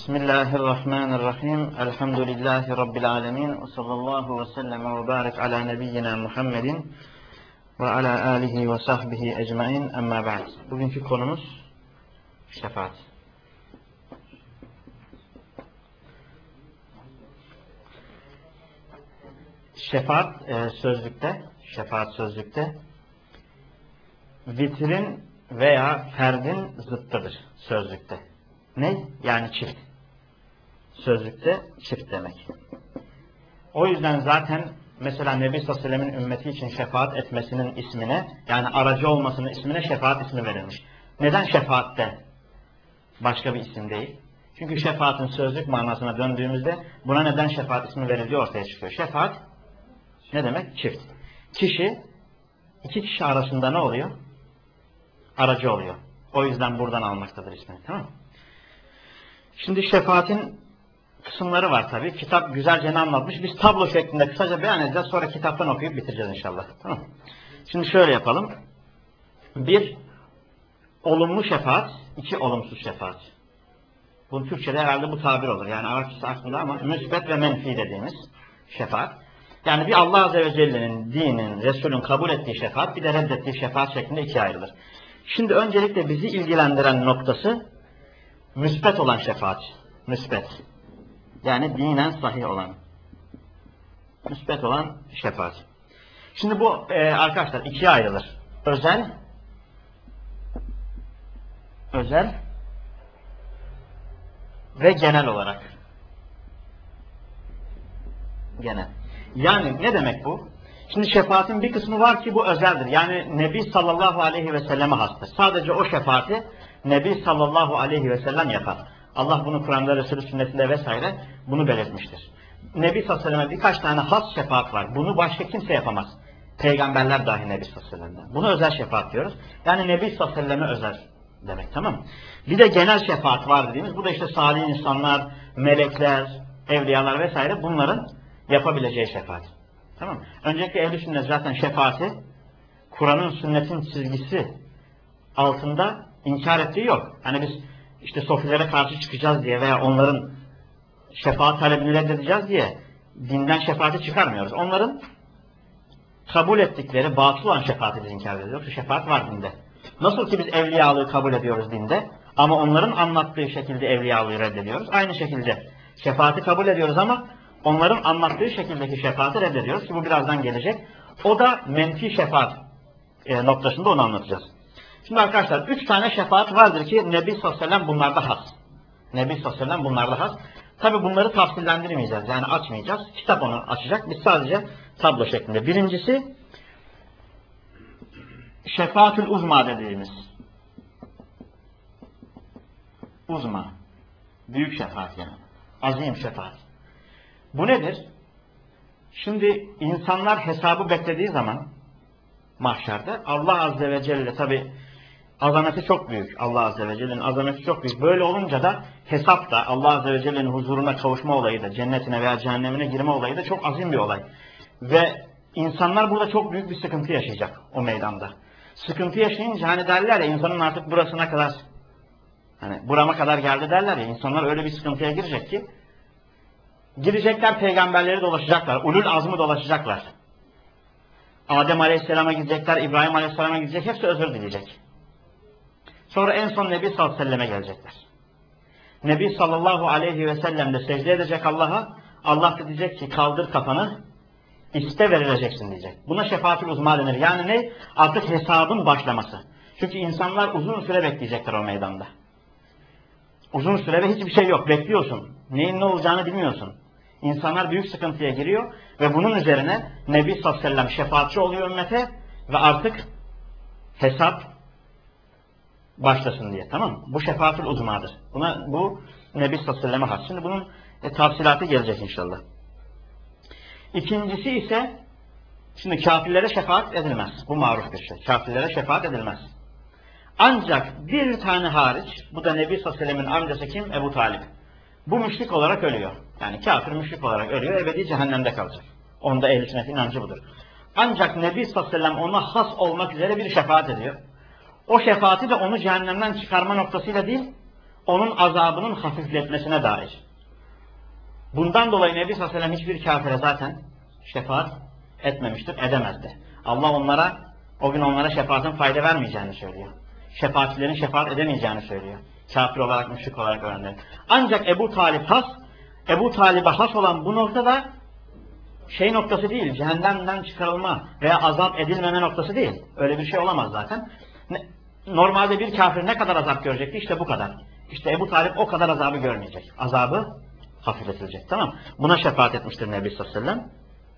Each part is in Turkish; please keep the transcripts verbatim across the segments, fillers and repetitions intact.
Bismillahirrahmanirrahim. Elhamdülillahi Rabbil alemin. Ve sallallahu ve sellem ve barik ala nebiyyina Muhammedin ve ala alihi ve sahbihi ecmain. Amma ba'd. Bugünkü konumuz şefaat. Şefaat e, sözlükte, şefaat sözlükte vitrin veya ferdin zıttıdır sözlükte. Ne? Yani çift. Sözlükte çift demek. O yüzden zaten mesela Nebi sallallahu aleyhi ve sellem'in ümmeti için şefaat etmesinin ismine, yani aracı olmasının ismine şefaat ismi verilmiş. Neden şefaatte başka bir isim değil? Çünkü şefaatin sözlük manasına döndüğümüzde buna neden şefaat ismi verildiği ortaya çıkıyor. Şefaat ne demek? Çift. Kişi, iki kişi arasında ne oluyor? Aracı oluyor. O yüzden buradan almaktadır ismini. Tamam mı? Şimdi şefaatin kısımları var tabi. Kitap güzelce anlatmış. Biz tablo şeklinde kısaca beyan edeceğiz. Sonra kitaptan okuyup bitireceğiz inşallah. Tamam mı? Şimdi şöyle yapalım. Bir, olumlu şefaat. İki, olumsuz şefaat. Bunun Türkçe'de herhalde bu tabir olur. Yani Arapçası aklında ama müsbet ve menfi dediğimiz şefaat. Yani bir Allah Azze ve Celle'nin, dinin, Resul'ün kabul ettiği şefaat, bir de reddettiği şefaat şeklinde ikiye ayrılır. Şimdi öncelikle bizi ilgilendiren noktası müsbet olan şefaat. Müsbet. Yani dinen sahih olan. Müsbet olan şefaat. Şimdi bu e, arkadaşlar ikiye ayrılır. Özel özel ve genel olarak. Genel. Yani ne demek bu? Şimdi şefaatin bir kısmı var ki bu özeldir. Yani Nebi sallallahu aleyhi ve selleme hastır. Sadece o şefaati Nebi sallallahu aleyhi ve sellem yapar. Allah bunu Kur'an'da, Resulü sünnetinde vesaire bunu belirtmiştir. Nebi sallallahu aleyhi ve selleme birkaç tane has şefaat var. Bunu başka kimse yapamaz. Peygamberler dahi Nebi sallallahu aleyhi ve sellem'den. Bunu özel şefaat diyoruz. Yani Nebi sallallahu aleyhi ve selleme özel demek, tamam mı? Bir de genel şefaat var dediğimiz. Bu da işte salih insanlar, melekler, evliyalar vesaire bunların yapabileceği şefaat. Tamam mı? Öncelikle ehl-i sünnet zaten şefaati Kur'an'ın, sünnetin çizgisi altında inkar ettiği yok. Hani biz işte sofilere karşı çıkacağız diye veya onların şefaat talebini reddedeceğiz diye dinden şefaati çıkarmıyoruz. Onların kabul ettikleri batıl olan şefaati biz inkar ediyoruz. Yoksa şefaat var dinde. Nasıl ki biz evliyalığı kabul ediyoruz dinde ama onların anlattığı şekilde evliyalığı reddediyoruz. Aynı şekilde şefaati kabul ediyoruz ama onların anlattığı şekildeki şefaati reddediyoruz ki bu birazdan gelecek. O da menfi şefaat e, noktasında onu anlatacağız. Şimdi arkadaşlar üç tane şefaat vardır ki Nebi sallallahu aleyhi ve sellem bunlarda has. Nebi sallallahu aleyhi ve sellem bunlarda has. Tabi bunları tafsillendirmeyeceğiz. Yani açmayacağız. Kitap onu açacak. Biz sadece tablo şeklinde. Birincisi şefaatül uzma dediğimiz. Uzma. Büyük şefaat yani. Azim şefaat. Bu nedir? Şimdi insanlar hesabı beklediği zaman mahşerde Allah Azze ve Celle tabi azameti çok büyük. Allah Azze ve Celle'nin azameti çok büyük. Böyle olunca da hesap da Allah Azze ve Celle'nin huzuruna kavuşma olayı da cennetine veya cehennemine girme olayı da çok azim bir olay. Ve insanlar burada çok büyük bir sıkıntı yaşayacak o meydanda. Sıkıntı yaşayınca hani derler ya insanın artık burasına kadar hani burama kadar geldi derler ya insanlar öyle bir sıkıntıya girecek ki girecekler peygamberleri dolaşacaklar. Ulul azmı dolaşacaklar. Adem Aleyhisselam'a gidecekler, İbrahim Aleyhisselam'a gidecek. Hepsi özür dileyecek. Sonra en son Nebi sallallahu aleyhi ve selleme gelecekler. Nebi sallallahu aleyhi ve sellem de secde edecek Allah'a. Allah da diyecek ki kaldır kafanı, iste verileceksin diyecek. Buna şefaatül uzma denir. Yani ne? Artık hesabın başlaması. Çünkü insanlar uzun süre bekleyecekler o meydanda. Uzun süre ve hiçbir şey yok. Bekliyorsun. Neyin ne olacağını bilmiyorsun. İnsanlar büyük sıkıntıya giriyor ve bunun üzerine Nebi sallallahu aleyhi ve sellem şefaatçi oluyor ümmete ve artık hesap başlasın diye. Tamam mı? Bu şefaatül uzmadır. Buna, bu Nebi sallallahu aleyhi ve selleme has. Şimdi bunun e, tafsilatı gelecek inşallah. İkincisi ise şimdi kafirlere şefaat edilmez. Bu maruf bir şey. Kafirlere şefaat edilmez. Ancak bir tane hariç, bu da Nebi sallallahu aleyhi ve sellemin amcası kim? Ebu Talib. Bu müşrik olarak ölüyor. Yani kafir müşrik olarak ölüyor. Ebedi cehennemde kalacak. Onda ehl-i sünnet inancı budur. Ancak Nebi sallallahu aleyhi ve sellem ona has olmak üzere bir şefaat ediyor. O şefaati de onu cehennemden çıkarma noktasıyla değil, onun azabının hafifletmesine dair. Bundan dolayı Nebi sallallahu aleyhi ve sellem hiçbir kafire zaten şefaat etmemiştir, edemezdi. Allah onlara, o gün onlara şefaatin fayda vermeyeceğini söylüyor. Şefaatçilerin şefaat edemeyeceğini söylüyor. Kafir olarak, müşrik olarak öğrenler. Ancak Ebu Talib has, Ebu Talib'e has olan bu noktada şey noktası değil, cehennemden çıkarılma veya azap edilmeme noktası değil. Öyle bir şey olamaz zaten. Normalde bir kafir ne kadar azap görecekti? İşte bu kadar. İşte Ebu Talib o kadar azabı görmeyecek. Azabı hafifletilecek. Tamam. Buna şefaat etmiştir Nebi sallallahu aleyhi ve sellem.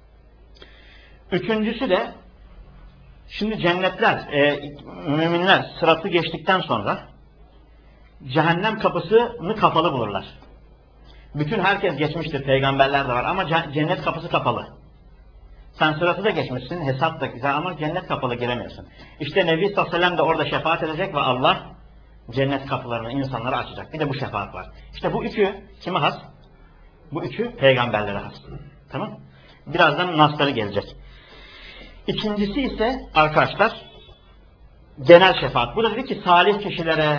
Üçüncüsü de şimdi cennetler, e, müminler sıratı geçtikten sonra cehennem kapısını kapalı bulurlar. Bütün herkes geçmiştir, peygamberler de var ama cennet kapısı kapalı. Sen sıratı da geçmişsin, hesap da güzel ama cennet kapalı giremiyorsun. İşte Nebi sallallahu aleyhi ve sellem de orada şefaat edecek ve Allah cennet kapılarını insanlara açacak. Bir de bu şefaat var. İşte bu üçü kime has? Bu üçü peygamberlere has. Tamam? Birazdan nasları gelecek. İkincisi ise arkadaşlar genel şefaat. Bu da dedi ki salih kişilere,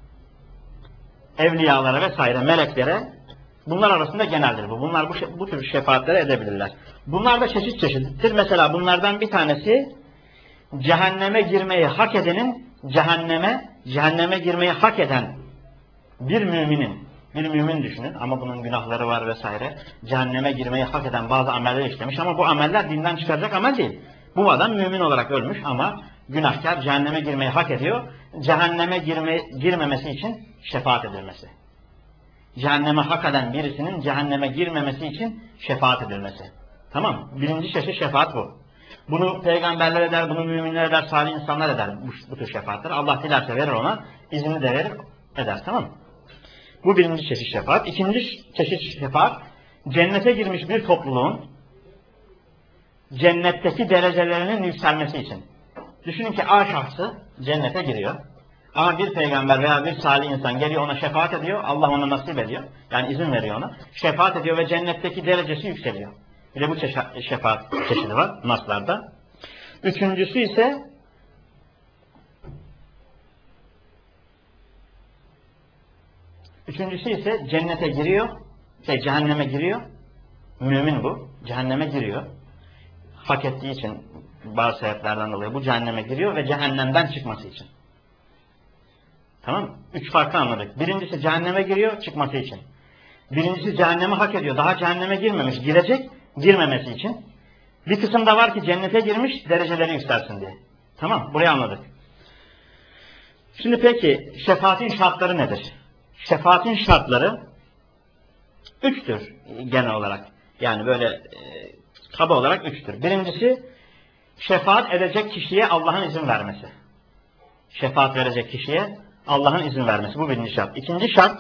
evliyalara vesaire, meleklere, bunlar arasında geneldir bu. Bunlar bu, bu tür şefaatleri edebilirler. Bunlar da çeşit çeşittir. Mesela bunlardan bir tanesi cehenneme girmeyi hak edenin, cehenneme, cehenneme girmeyi hak eden bir müminin, bir mümin düşünün ama bunun günahları var vesaire, cehenneme girmeyi hak eden bazı ameller işlemiş ama bu ameller dinden çıkaracak amel değil. Bu adam mümin olarak ölmüş ama günahkar, cehenneme girmeyi hak ediyor. Cehenneme girme, girmemesi için şefaat edilmesi. Cehenneme hak eden birisinin cehenneme girmemesi için şefaat edilmesi. Tamam. Birinci çeşit şefaat bu. Bunu peygamberler eder, bunu müminler eder, salih insanlar eder bu, bu tür şefaatleri. Allah dilerse verir ona, izni de verir, eder. Tamam mı? Bu birinci çeşit şefaat. İkinci çeşit şefaat, cennete girmiş bir topluluğun cennetteki derecelerinin yükselmesi için. Düşünün ki A şahsı cennete giriyor. Ama bir peygamber veya bir salih insan geliyor ona şefaat ediyor. Allah ona nasip ediyor. Yani izin veriyor ona. Şefaat ediyor ve cennetteki derecesi yükseliyor. Bir de bu şefaat çeşidi var naslarda. Üçüncüsü ise Üçüncüsü ise cennete giriyor. Şey, cehenneme giriyor. Mümin bu. Cehenneme giriyor. Hak ettiği için bazı sebeplerden dolayı bu cehenneme giriyor ve cehennemden çıkması için. Tamam mı? Üç farklı anladık. Birincisi cehenneme giriyor çıkması için. Birincisi cehenneme hak ediyor. Daha cehenneme girmemiş. Girecek girmemesi için. Bir kısım da var ki cennete girmiş dereceleri yükselsin diye. Tamam. Burayı anladık. Şimdi peki şefaatin şartları nedir? Şefaatin şartları üçtür genel olarak. Yani böyle e, kaba olarak üçtür. Birincisi şefaat edecek kişiye Allah'ın izin vermesi. Şefaat verecek kişiye Allah'ın izin vermesi. Bu birinci şart. İkinci şart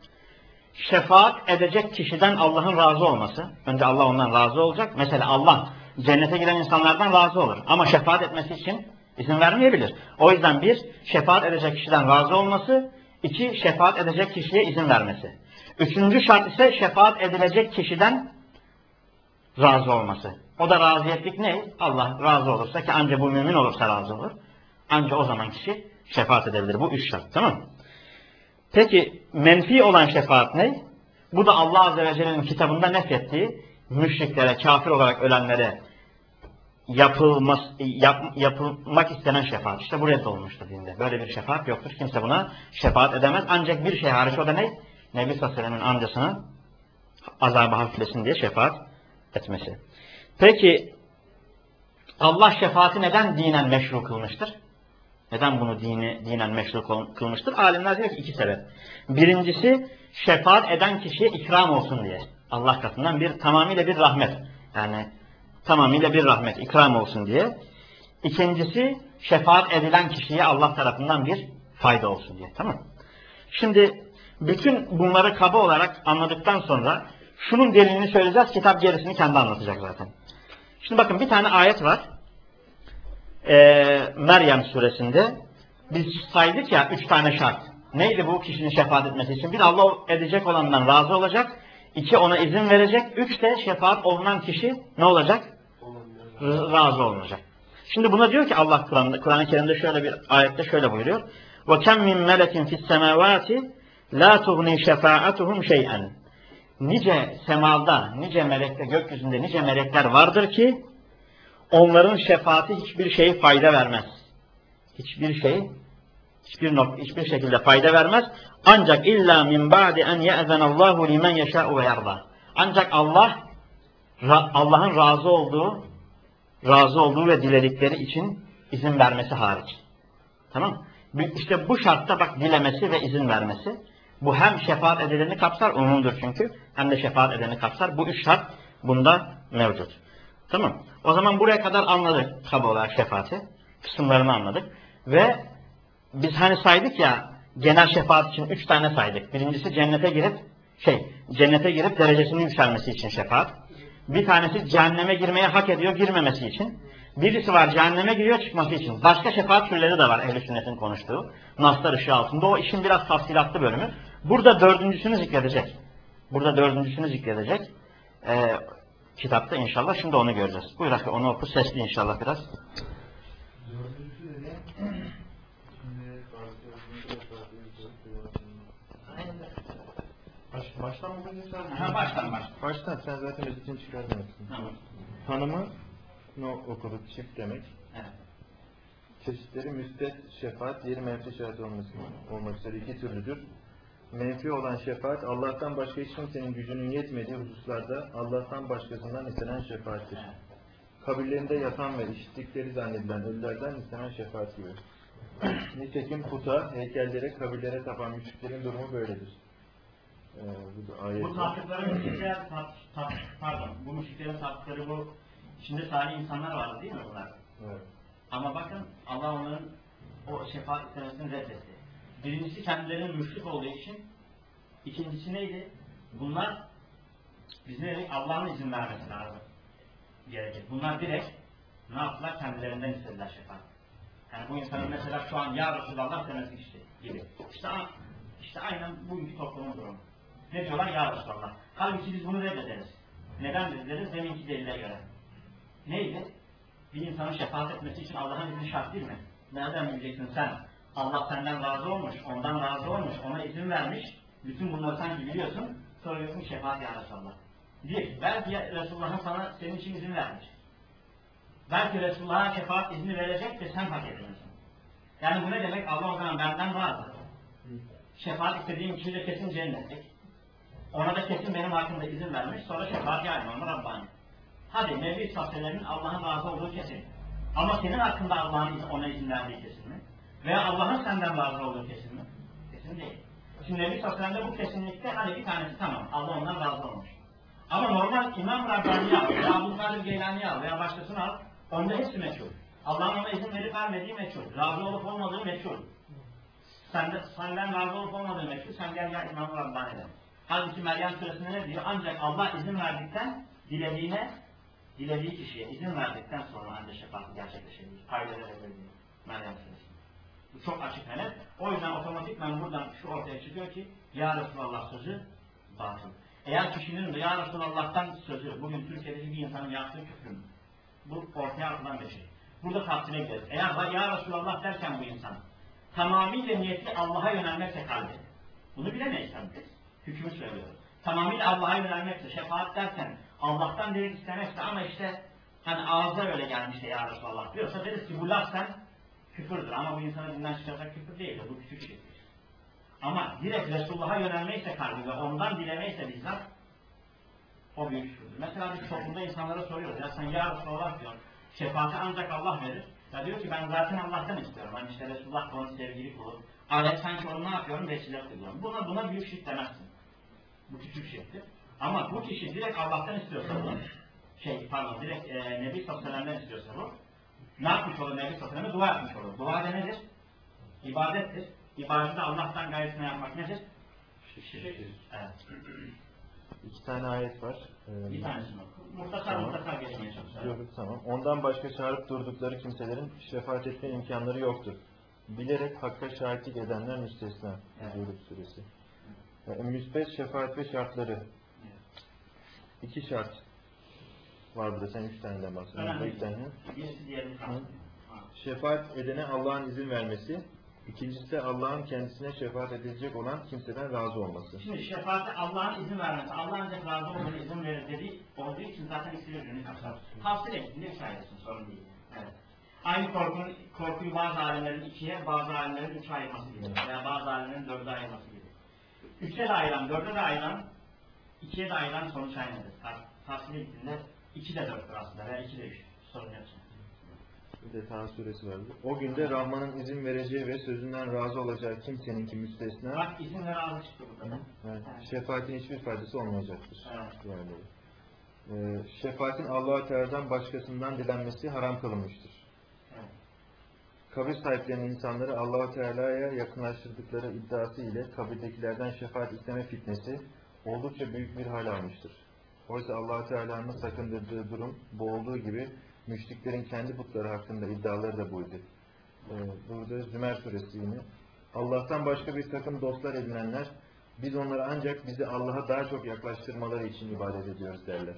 şefaat edecek kişiden Allah'ın razı olması. Önce Allah ondan razı olacak. Mesela Allah cennete giren insanlardan razı olur. Ama şefaat etmesi için izin vermeyebilir. O yüzden bir, şefaat edecek kişiden razı olması. İki, şefaat edecek kişiye izin vermesi. Üçüncü şart ise şefaat edilecek kişiden razı olması. O da raziyetlik ne? Allah razı olursa ki anca bu mümin olursa razı olur. Anca o zaman kişi şefaat edebilir. Bu üç şart. Tamam mı? Peki menfi olan şefaat ne? Bu da Allah Azze ve Celle'nin kitabında nefrettiği müşriklere, kafir olarak ölenlere yapılmaz, yap, yapılmak istenen şefaat. İşte bu reddolmuştur dinde. Böyle bir şefaat yoktur. Kimse buna şefaat edemez. Ancak bir şey hariç, o da ne? Nebi sallallahu aleyhi ve sellem'in amcasına azabı hafiflesin diye şefaat etmesi. Peki Allah şefaati neden dinen meşru kılmıştır? Neden bunu dini, dinen meşru kılmıştır? Alimler diyor ki iki sebep. Birincisi şefaat eden kişiye ikram olsun diye. Allah katından bir tamamıyla bir rahmet. Yani tamamıyla bir rahmet, ikram olsun diye. İkincisi şefaat edilen kişiye Allah tarafından bir fayda olsun diye. Tamam mı? Şimdi bütün bunları kaba olarak anladıktan sonra şunun delilini söyleyeceğiz. Kitap gerisini kendi anlatacak zaten. Şimdi bakın bir tane ayet var. Ee, Meryem suresinde. Biz saydık ya üç tane şart. Neydi bu kişinin şefaat etmesi için? Bir, Allah edecek olandan razı olacak. İki, ona izin verecek. Üç de şefaat olunan kişi ne olacak? Razı olacak. Şimdi buna diyor ki Allah Kur'an-ı Kerim'de şöyle bir ayette şöyle buyuruyor. وَكَمْ مِنْ مَلَكٍ فِي السَّمَاوَاتِ La tuğni şefaatuhum şey'en. Nice semada, nice melekte, gökyüzünde nice melekler vardır ki onların şefaati hiçbir şey fayda vermez. Hiçbir şey, hiçbir nok hiçbir şekilde fayda vermez. Ancak illa min ba'di en ye'zenallahu limen yeşâ'u ve yerda. Ancak Allah Allah'ın razı olduğu, razı olduğu ve diledikleri için izin vermesi hariç. Tamam? İşte bu şartta bak dilemesi ve izin vermesi. Bu hem şefaat edileni kapsar, umumdur çünkü, hem de şefaat edeni kapsar. Bu üç şart bunda mevcut. Tamam. O zaman buraya kadar anladık kaba olarak şefaati. Kısımlarını anladık. Ve biz hani saydık ya, genel şefaat için üç tane saydık. Birincisi cennete girip, şey, cennete girip derecesinin yükselmesi için şefaat. Bir tanesi cehenneme girmeye hak ediyor, girmemesi için. Birisi var cehenneme giriyor, çıkması için. Başka şefaat türleri de var ehl-i sünnetin konuştuğu. Naslar ışığı altında. O işin biraz tafsilatlı bölümü. Burada dördüncüsünü zikredecek. Burada dördüncüsünü zikredecek. Ee, kitapta inşallah. Şimdi onu göreceğiz. Buyur Hakkı, onu oku. Sesli inşallah biraz. Dördüncüsü de Baş, baştan mı okuyacağız? Ha, baştan baştan. Baştan, sen zaten özetini çıkartmışsın. Tamam. Tanımı no okuduk, çift demek. Evet. Çeşitleri müsbet şefaat, diğeri menfi şefaat olması, olmak üzere iki türlüdür. Menfi olan şefaat, Allah'tan başka hiç kimsenin gücünün yetmediği hususlarda Allah'tan başkasından istenen şefaattir. Kabirlerinde yatan ve işittikleri zannedilen ölülerden istenen şefaat gibi. Nitekim puta, heykellere, kabirlere tapan müşriklerin durumu böyledir. Ee, bu ayet. Bu taptıkları müşrikler, tat, tat, pardon, bu müşriklerin taptıkları bu, içinde salih insanlar vardı değil mi bunlar? Evet. Ama bakın Allah onların o şefaat istemesini reddetti. Birincisi kendilerinin müşrik olduğu için, ikincisi neydi? Bunlar, biz ne dedik? Allah'ın izin vermesi lazım. Gerekir. Bunlar direkt ne yaptılar? Kendilerinden istediler şefaat. Yani bu insanın mesela şu an ya Resulallah demesi işte gibi. İşte, işte aynen bugünkü toplumun durumu. Ne diyorlar? Ya Resulallah. Halbuki biz bunu reddederiz. Neden reddederiz? Deminki delile göre. Neydi? Bir insanın şefaat etmesi için Allah'ın izni şart değil mi? Nereden bileceksin sen? Allah senden razı olmuş, ondan razı olmuş, ona izin vermiş. Bütün bunları sanki biliyorsun. Sonra diyorsun şefaat ya Resulallah. Bir, belki Resulullah'ın sana senin için izin vermiş. Belki Resulullah'a şefaat izni verecek de sen hak etmiyorsun. Yani bu ne demek? Allah o zaman benden razı. Şefaat istediğim kişi de kesin cennetlik. Ona da kesin benim hakkımda izin vermiş. Sonra şefaat yani ona Rabbani. Hadi Nebi Sasseler'in Allah'ın razı olduğu kesin. Ama senin hakkında Allah'ın ona izin verdiği kesin mi? Veya Allah'ın senden razı olduğu kesin mi? Kesin değil. Şimdi Nebi Sasseler'de bu kesinlikte hani bir tanesi tamam. Allah ondan razı olmuş. Ama normal İmam Rabbani'yi al, veya Abdülkadir Geylani'yi al veya başkasını al. Onda hepsi meçhul. Allah'ın ona izin verip vermediği meçhul. Razı olup olmadığı meçhul. Senden, senden razı olup olmadığı meçhul. Sen gel gel İmam Rabbani'den. Halbuki Meryem Suresinde ne diyor? Ancak Allah izin verdikten dilediğine, dilediği kişiye izin verdikten sonra ancak şefaati gerçekleşebilir. Payları verebilir. Meryem Suresinde. Bu çok açık ve net. O yüzden otomatikman buradan şu ortaya çıkıyor ki Ya Resulallah sözü batıl. Eğer kişinin de Ya Resulallah'tan sözü, bugün Türkiye'deki bir insanın yaptığı küfür mü? Bu ortaya atılan bir şey. Burada tafsile gideriz. Eğer Ya Resulallah derken bu insan tamamıyla niyeti Allah'a yönelmekse kalbi. Bunu bilemeyiz tabii biz. Hükmü söylüyor. Tamamıyla Allah'a yönelmekse, şefaat derken Allah'tan direkt istemekse ama işte hani ağza öyle gelmişti Ya Resulallah diyorsa deriz ki bu laf sen küfürdür. Ama bu insanı dinden çıkaracak küfür değildir. Bu küçük şeydir. Ama direkt Resulullah'a yönelmeyse kalbi ve ondan dilemeyse bizzat o büyük küfürdür. Mesela biz toplumda insanlara soruyoruz. Ya sen Ya Resulallah diyor. Şefaati ancak Allah verir. Ya diyor ki ben zaten Allah'tan istiyorum. Hani işte Resulullah onun sevgili kulu. Araya sanki onu ne yapıyorum? Vesile kılıyorum. Buna, buna büyük şirk demezsin. Bu küçük şirktir. Ama bu kişi direkt Allah'tan istiyorsa bu, şey pardon direkt e, Nebi Sallallahu istiyorsa bu, ne yapmış olur Nebi Sallallahu Dua yapmış olur. Dua da nedir? İbadettir. İbadeti Allah'tan gayretine yapmak nedir? Şirk. Evet. İki tane ayet var. Ee, Bir tanesini oku. Muhtasar tamam. muhtasar geçmeye çalışalım. Yok, tamam. Ondan başka çağırıp durdukları kimselerin şefaat etme imkanları yoktur. Bilerek hakka şahitlik edenler müstesna. Evet. Zuhruf suresi. Yani, müsbet şefaat ve şartları. Evet. İki şart var burada. Sen üç taneden bahsediyorsun. Önemli. Birisi diğerini kalsın. Şefaat edene Allah'ın izin vermesi. İkincisi Allah'ın kendisine şefaat edilecek olan kimseden razı olması. Şimdi şefaate Allah'ın izin vermesi, Allah ancak razı olduğuna izin verir dediği olduğu için zaten ikisi birbirini kapsar. Tavsiye ettiğinde ifşa etsin, sorun değil. Evet. Aynı korkun, korkuyu bazı alimlerin ikiye, bazı alimlerin üçe ayırması gibi veya bazı alimlerin dörde ayırması gibi. Üçe de ayıran, dörde de ayıran, ikiye de ayıran sonuç aynıdır. Tavsiye ettiğinde iki de dörttür aslında veya iki de üç. Sorun yok. Bir de Taha suresi vardı. O günde Rahman'ın izin vereceği ve sözünden razı olacağı kimseninki müstesna. Bak izin ve razı çıktı burada. Evet. Evet. Şefaatin hiçbir faydası olmayacaktır. Evet. Yani, e, şefaatin Allah-u Teala'dan başkasından dilenmesi haram kılınmıştır. Evet. Kabir sahiplerinin insanları Allah-u Teala'ya yakınlaştırdıkları iddiası ile kabirdekilerden şefaat isteme fitnesi oldukça büyük bir hal almıştır. Oysa Allah-u Teala'nın sakındırdığı durum bu olduğu gibi müşriklerin kendi putları hakkında iddiaları da buydu. Ee, burada Zümer suresi yine. Allah'tan başka bir takım dostlar edinenler, biz onlara ancak bizi Allah'a daha çok yaklaştırmaları için ibadet ediyoruz derler.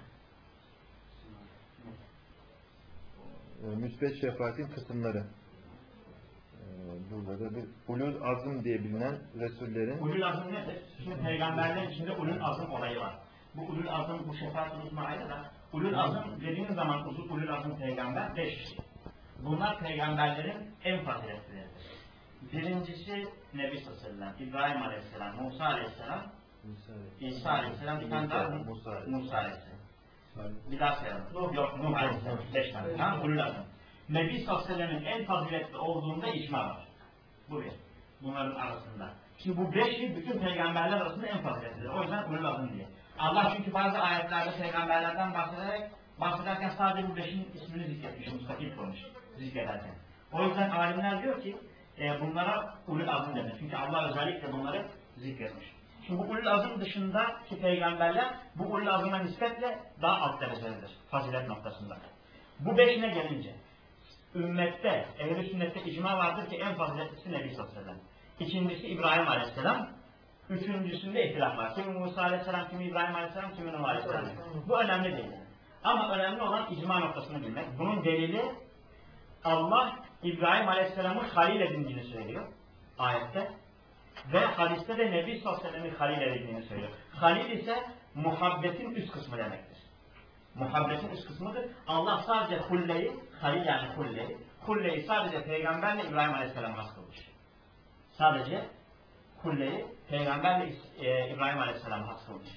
Ee, müsbet şefaatin kısımları. Ee, burada da bir ulul azm diye bilinen Resullerin... Ulul azm nedir? Şimdi peygamberlerin içinde ulul azm olayı var. Bu ulul azm, bu şefaat unutma ayrı da ulul azm dediğiniz zaman uzun ulul azm peygamber beş kişi. Bunlar peygamberlerin en faziletlileridir. Birincisi Nebi sallallahu aleyhi ve sellem, İbrahim aleyhisselam, Musa aleyhisselam, İsa aleyhisselam, bir tane daha Musa, Musa aleyhisselam. Bir daha sayalım. Yok, Nuh aleyhisselam. Beş tane. Tamam, ulul azm. Nebi sallallahu aleyhi ve sellem'in en faziletli olduğunda icma var. Bu bir. Bunların arasında. Şimdi bu beşi bütün peygamberler arasında en faziletlidir. O yüzden ulul azm diye. Allah çünkü bazı ayetlerde peygamberlerden bahsederek bahsederken sadece bu beşin ismini zikretmiş, mustakil konuş, zikrederken. O yüzden alimler diyor ki e, bunlara ulul azm denir. Çünkü Allah özellikle bunları zikretmiş. Şimdi bu ulul azm dışındaki peygamberler bu ulul azm'a nispetle daha alt derecededir. Fazilet noktasında. Bu beşine gelince ümmette, ehl-i sünnette icma vardır ki en faziletlisi Nebi sallallahu aleyhi ve sellem. İkincisi İbrahim aleyhisselam. Üçüncüsünde ihtilaf var. Kimi Musa aleyhisselam, kimi İbrahim aleyhisselam, kimi Nuh aleyhisselam. Bu önemli değil. Ama önemli olan icma noktasını bilmek. Bunun delili Allah İbrahim aleyhisselamı halil edindiğini söylüyor ayette. Ve hadiste de Nebi sallallahu aleyhi ve sellem'i halil edindiğini söylüyor. Halil ise muhabbetin üst kısmı demektir. Muhabbetin üst kısmıdır. Allah sadece hulleyi, halil yani hulleyi, hulleyi sadece peygamberle İbrahim aleyhisselam'a has kılmış. Sadece kulleyi peygamberle e, İbrahim aleyhisselam'a has kılmış.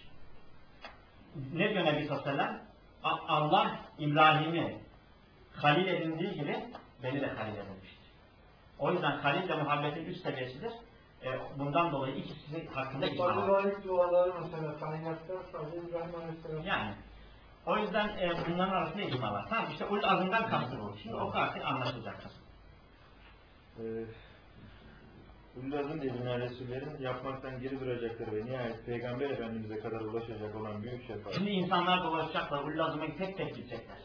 Ne diyor Nebi sallallahu aleyhi ve sellem? Allah İbrahim'i halil edindiği gibi beni de halil edinmiştir. O yüzden halil de muhabbetin üst seviyesidir. E, bundan dolayı ikisi hakkında icma var. Fazıl duaları mesela kainatta sadece İbrahim aleyhisselam. Yani o yüzden e, bunların arasında icma var. Tamam işte ulul azmdan kastı bu. Şimdi o artık anlaşılacak kısım. Ee, Ulul azm diye bilinen Resullerin yapmaktan geri duracakları ve nihayet Peygamber Efendimiz'e kadar ulaşacak olan büyük şefaat. Şimdi insanlar dolaşacaklar, ulul azm'a tek tek gidecekler.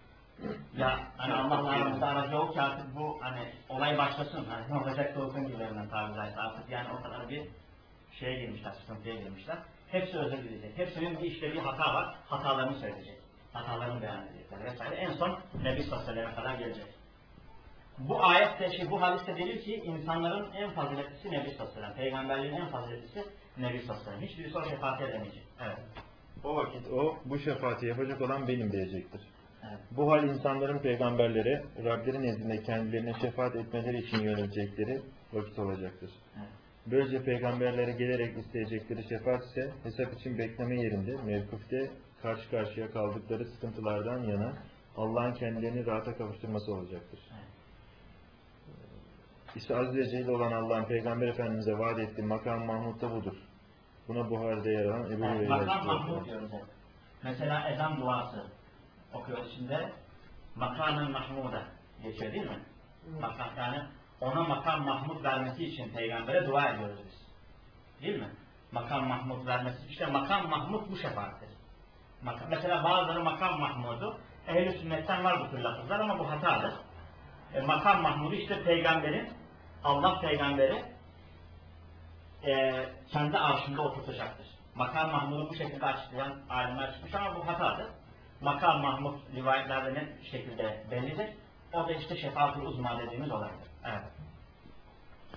Ya hani Allah aramızda aracı yok ki artık bu hani olay başlasın. Hani ne olacak da olsun gibilerinden tabi caizse. Artık yani o kadar bir şeye girmişler, sıkıntıya girmişler. Hepsi özür dileyecek. Hepsinin bir işte bir hata var. Hatalarını söyleyecek. Hatalarını beyan edecekler vesaire. En son Nebi sallallahu aleyhi ve sellem'e kadar gelecek. Bu ayette, şey, bu hadiste delil ki insanların en faziletlisi Nebi sallallahu aleyhi ve sellem. Peygamberliğin en faziletlisi Nebi sallallahu aleyhi ve sellem. Hiçbirisi o şefaati edemeyecek. Evet. O vakit o bu şefaati yapacak olan benim diyecektir. Evet. Bu hal insanların peygamberlere, Rableri nezdinde kendilerine şefaat etmeleri için yönelecekleri vakit olacaktır. Evet. Böylece peygamberlere gelerek isteyecekleri şefaat ise hesap için bekleme yerinde, mevkufte karşı karşıya kaldıkları sıkıntılardan yana Allah'ın kendilerini rahata kavuşturması olacaktır. Evet. İşte aziz ve celil olan Allah'ın Peygamber Efendimiz'e vaat ettiği makam Mahmud da budur. Buna Buhari'de yer alan Ebu Evet, Hüreyre makam Mahmud diyoruz. Mesela ezan duası okuyoruz içinde. Makamın Mahmud'a geçiyor değil mi? Hmm. Makam, yani ona makam Mahmud vermesi için peygambere dua ediyoruz biz. Değil mi? Makam Mahmud vermesi. İşte makam Mahmud bu şefaattir. Makam, mesela bazıları makam Mahmud'u ehl-i sünnetten var bu tür lafızlar ama bu hatadır. E, makam Mahmud'u işte peygamberin, Allah peygamberi e, kendi arşında oturtacaktır. Makam Mahmud'u bu şekilde açıklayan alimler çıkmış ama bu hatadır. Makam Mahmud rivayetlerde ne şekilde bellidir. O da işte şefaat-ül uzma dediğimiz olaydır. Evet.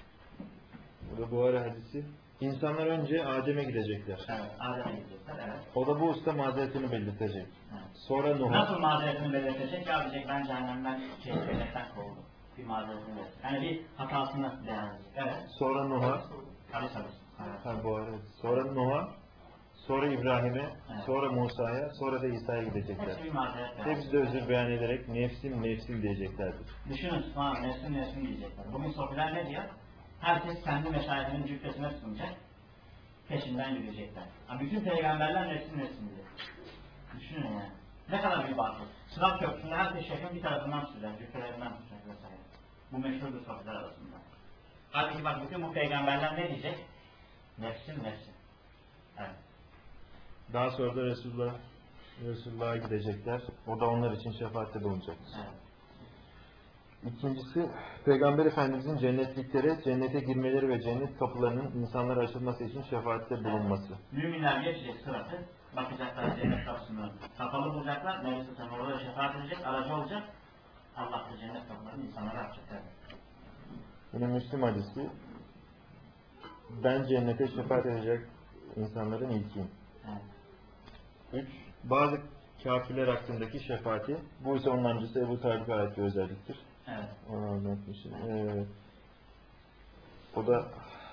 Bu da Buhari hadisi. İnsanlar önce Adem'e gidecekler. Evet, Adem'e gidecekler, evet. O da bu usta mazeretini belirtecek. Evet. Sonra Nuh'a. Nasıl mazeretini belirtecek? Ya diyecek ben cehennemden, şey, cennetten kovuldum. Bir mazeretini belirtecek. Yani bir hatasını beyan edecek. Evet. Sonra Nuh'a. Tabii tabii. Evet. Ha, Buhari hadisi. Sonra Nuh'a. Sonra İbrahim'e. Evet. Sonra Musa'ya. Sonra da İsa'ya gidecekler. Hepsi bir mazeret beyan Hepsi de özür beyan ederek nefsim nefsim diyeceklerdir. Düşünün, ha, nefsim nefsim diyecekler. Bugün sofiler ne diyor? Herkes kendi meşayihinin cübbesine sunacak, peşinden yürüyecekler. Ha, bütün peygamberler nefsim nefsim diyor. Düşünün yani. Ne kadar bir batıl. Sırat köprüsünde herkes şeyhin bir tarafından tutacak, cübbelerinden tutacak vesaire. Bu meşhurdur sofiler arasında. Halbuki bak bütün bu peygamberler ne diyecek? Nefsim nefsim. Evet. Daha sonra da Resulullah Resulullah'a gidecekler. O da onlar için şefaatte bulunacaktır. Evet. İkincisi, Peygamber Efendimizin cennetliklere cennete girmeleri ve cennet kapılarının insanlara açılması için şefaatte bulunması. Müminler geçecek sıratı, bakacaklar cennet kapısını kapalı bulacaklar, Nebi Sallallahu orada şefaat edecek, aracı olacak, Allah da cennet kapılarını insanlara açacak. Evet. Yine Müslim hadisi, ben cennete şefaat edecek insanların ilkiyim. Evet. Üç, bazı kafirler hakkındaki şefaati, bu ise onun amcası Ebu Talib'e ait bir özelliktir. Evet. Onu anlatmışım. Ee, o da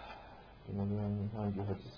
hangi hadis?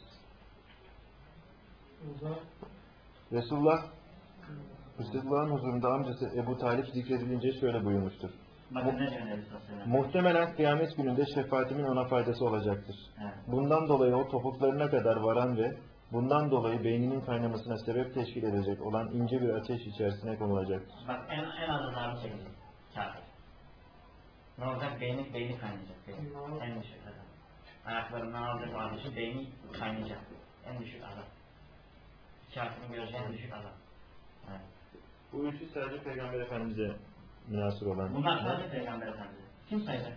Resulullah Resulullah'ın huzurunda amcası Ebu Talip zikredilince şöyle buyurmuştur. Bakın ne diyor Nebi Sallallahu Muhtemelen kıyamet gününde şefaatimin ona faydası olacaktır. Evet. Bundan dolayı o topuklarına kadar varan ve bundan dolayı beyninin kaynamasına sebep teşkil edecek olan ince bir ateş içerisine konulacaktır. Bak en, en azından çekecek. Kafir. Ne olacak? Beyni, beyni kaynayacak. Beyni. En düşük adam. Ayaklarından alacak ateşi, beyni kaynayacak. En düşük adam. Kafirin göreceği en düşük adam. Evet. Bu üçü sadece Peygamber Efendimiz'e münasır olan. Bunlar sadece Peygamber Efendimiz. Kim sayacak?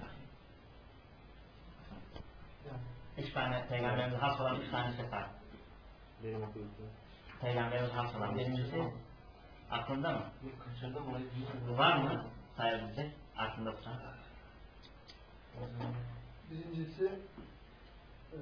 Üç tane Peygamberimiz has olan üç tane sefer. Benim okudum. Peygamberimiz has olan. Birincisi aklında mı? Kaçırdım orayı. Var mı? Sayabilecek. Aklında tutan. Birincisi eee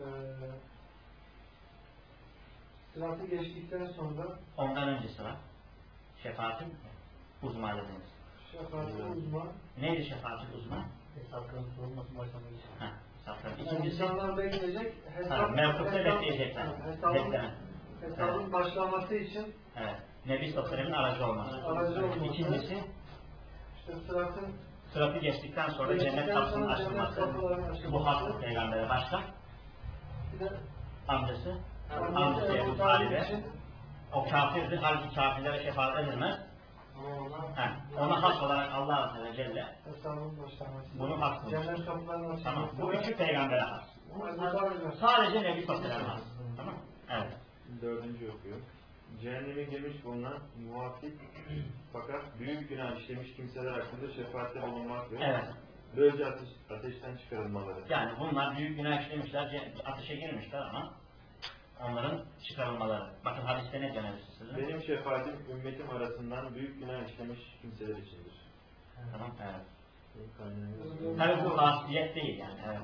sıratı geçtikten sonra Ondan öncesi var. Şefaatin uzman dediniz. şefaatli uzman Neydi şefaatin uzman? hesapların sorulması başlamak için. Ha, hesaplar. Yani İkincisi, insanlar bekleyecek, ha, hesap, mevkufta hesap- bekleyecekler. hesabın, Bekleme. hesabın başlaması için Evet. Nebi Sallallahu aracı olması. Aracı olması. İkincisi, işte sıratın sıratı geçtikten sonra Geçtikten cennet kapısının sonra cennet açılması. kapılarının açılması. Bu hasta peygambere başta. bir de Amcası, yani amcası Ebu Ebu Talib Talib'e. için O kafirdi, halbuki kafirlere şefaat edilmez. ama ona Ha, ona has olarak Allah Azze ve Celle hesabın başlaması. bunu has kılmış. Cennet kapılarının açılması. Tamam, bu üçü peygambere has. Ebu Talib'e. Sadece Nebi Sallallahu has. Tamam. Evet. Dördüncü okuyor. Cehenneme girmiş bulunan muvaffik fakat büyük günah işlemiş kimseler hakkında şefaatte bulunmak ve Evet. böylece ateş, ateşten çıkarılmaları. Yani bunlar büyük günah işlemişler, ce- ateşe girmişler ama onların çıkarılmaları. Bakın hadiste ne diyor Nebi Sallallahu? Benim şefaatim ümmetim arasından büyük günah işlemiş kimseler içindir. Tamam, evet. Kaynağı- Tabii bu hasiyet değil yani. Evet.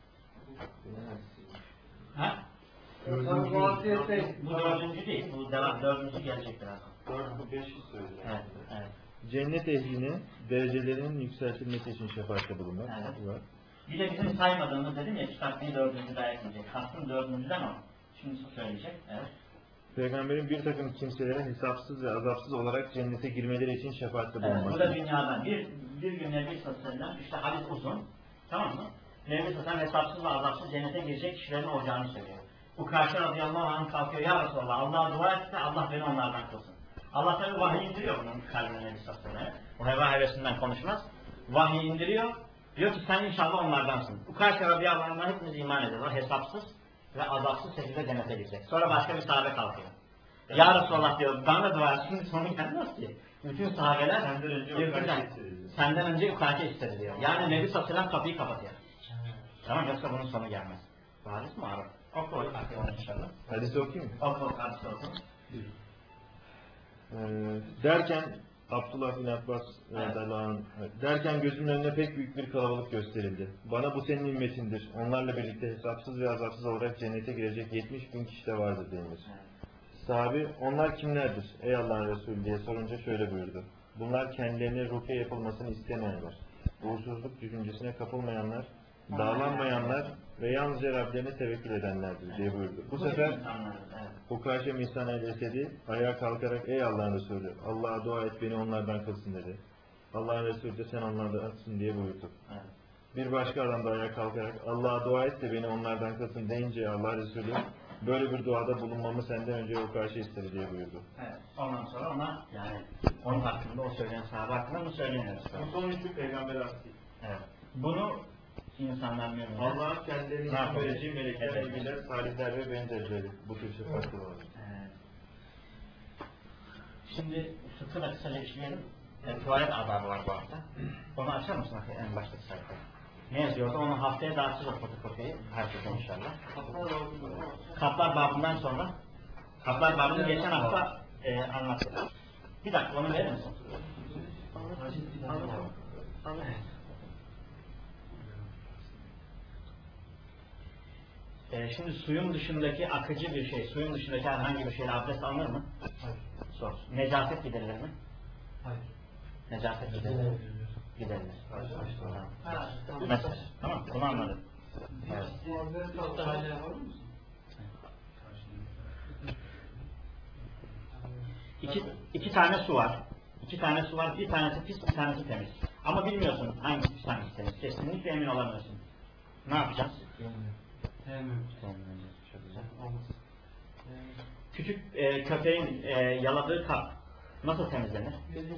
Ha? Tabii bu vasiyet değil. Bu dördüncü değil, bu devam, dördüncü gelecek birazdan. Dört bu beşi söyleyeceğim. Evet, evet. Cennet ehline derecelerinin yükseltilmesi için şefaatte bulunmak. Evet. Bu var. Bir de bizim saymadığımız dedim ya, çıkartmayı dördüncü daha ekleyecek. Kastım dördüncüden o. Şimdi söyleyecek, evet. Peygamberin bir takım kimselere hesapsız ve azapsız olarak cennete girmeleri için şefaatte Evet, bulunması. bu da dünyadan. Bir, bir gün Nebi Sallallahu aleyhi ve sellem, işte hadis uzun, tamam mı? Nebi Sallallahu aleyhi ve sellem hesapsız ve azapsız cennete girecek kişilerin olacağını söylüyor. Bu karşı radıyallahu anh kalkıyor, ya Resulallah, Allah'a dua et de Allah beni onlardan kılsın. Allah tabi vahiy indiriyor bunun kalbine Nebi Sallallahu aleyhi ve sellem. O heva hevesinden konuşmaz. Vahiy indiriyor, diyor ki sen inşallah onlardansın. Bu karşı radıyallahu anh'a hepimiz iman ediyorlar, hesapsız ve azapsız şekilde cennete girecek. Sonra başka bir sahabe kalkıyor. Ya Resulallah diyor, bana dua et, şimdi sonu gelmez ki. Bütün sahabeler Senden önce diyor ki, yukarı istedi. senden önce yukarı istedi diyor. Yani Nebi Sallallahu aleyhi ve sellem kapıyı kapatıyor. Tamam, yoksa bunun sonu gelmez. Bu hadis mi Arap? Oku oku inşallah. Hadisi okuyayım mı? Oku oku hadis olsun. Ee, derken Abdullah bin Abbas radıyallahu anh, derken gözümün önüne pek büyük bir kalabalık gösterildi. Bana bu senin ümmetindir. Onlarla birlikte hesapsız ve azapsız olarak cennete girecek yetmiş bin kişi de vardır denilir. Sahabi, onlar kimlerdir ey Allah'ın Resulü diye sorunca şöyle buyurdu. Bunlar kendilerine rukiye yapılmasını istemeyenler, uğursuzluk düşüncesine kapılmayanlar, dağlanmayanlar ve yalnızca Rablerine tevekkül edenlerdir diye buyurdu. Bu sefer Hukaşe Mihsan el-Esedi ayağa kalkarak ey Allah'ın Resulü Allah'a dua et beni onlardan kılsın dedi. Allah'ın Resulü de sen onlardansın diye buyurdu. Evet. Bir başka adam da ayağa kalkarak Allah'a dua et de beni onlardan kılsın deyince Allah Resulü böyle bir duada bulunmamı senden önce Hukaşe istedi diye buyurdu. Evet. Ondan sonra ona yani onun hakkında, o söyleyen sahabe hakkında bunu söylemiyoruz. Bu son üçü peygamber hakkı. Evet. Bunu insanlar memnun. Allah'ın kendilerine Ne izin yapalım? vereceği melekler, Evet. evliler, salihler ve benzerleri bu tür sıfatlar var. Evet. Şimdi fıkhı da kısaca işleyelim. E, tuvalet adabı var bu hafta. Onu açar mısın en baştaki sayfada? Ne yazıyordu? Onu haftaya dağıtacağız fotokopiyi. Herkese inşallah. Kaplar babından sonra Kaplar babını geçen hafta e, anlattık. Bir dakika onu verir misin? Evet. E, şimdi suyun dışındaki akıcı bir şey, suyun dışındaki herhangi bir şeyle abdest alınır mı? Hayır. Sor. Necaset giderilir mi? Hayır. Necaset giderilir. Giderilir. Tamam. Mesela. Tamam. Bunu anladım. Evet. İki, iki tane su var. İki tane su var. Bir tanesi pis, bir tanesi temiz. Ama bilmiyorsun hangisi pis, hangisi temiz. Kesinlikle emin olamıyorsun. Ne yapacağız? Sevmiyorum. Çok güzel. Küçük e, köpeğin e, yaladığı kap nasıl temizlenir?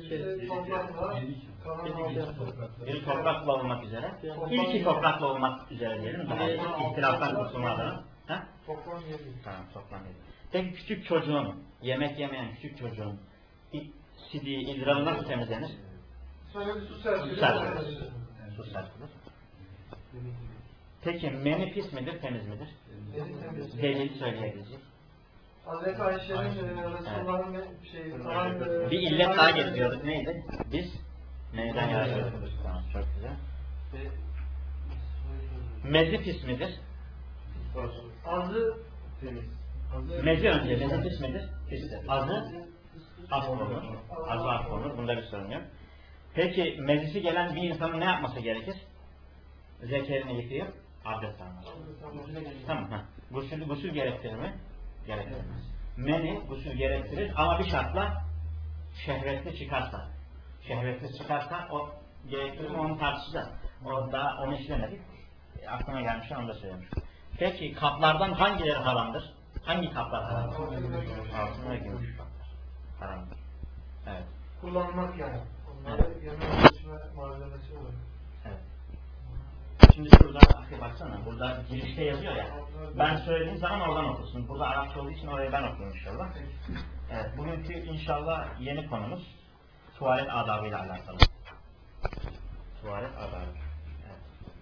Biri toprakla olmak üzere. İlki toprakla olmak üzere diyelim. Daha ihtilaftan kurtulma adına. Ha? Toplam yedi. Tamam, toplam yedi. Peki küçük çocuğun, yemek yemeyen küçük çocuğun sidiği, idrarı nasıl temizlenir? Şöyle bir su serpilir. Su serpilir. Su serpilir. Peki meni pis midir, temiz midir? Delil söyleyebilecek. Hazreti Ayşe'nin e, Resulullah'ın bir şey e, Bir illet daha getiriyorduk. Neydi? Biz meniden yaratıyorduk. Tamam, çok güzel. Mezi pis midir? Azı Temiz. Mezi önce, mezi pis midir? Pistir. Azı affolunur. Azı affolunur. Bunda bir sorun yok. Peki mezisi gelen bir insanın ne yapması gerekir? Zekerini yıkayıp abdest alması. Tamam. Ha. Gusül, gusül gerektirir mi? Gerektirmez. Meni gusül gerektirir ama bir şartla şehvetli çıkarsa. Şehvetli çıkarsa o gerektirir mi onu tartışacağız. O da onu işlemedik. E, aklıma gelmiş onu da söylemiş. Peki kaplardan hangileri haramdır? Hangi kaplar haramdır? Altın ve gümüş kaplar. Haramdır. Evet. kullanmak yani. Onları yemek içme malzemesi olur. Evet. Şimdi şurada akı baksana, burada girişte yazıyor ya. Ben söylediğim zaman oradan okursun. Burada Arapça olduğu için orayı ben okuyayım inşallah. Evet, bugünkü inşallah yeni konumuz tuvalet adabıyla alakalı. Tuvalet adabı. Evet.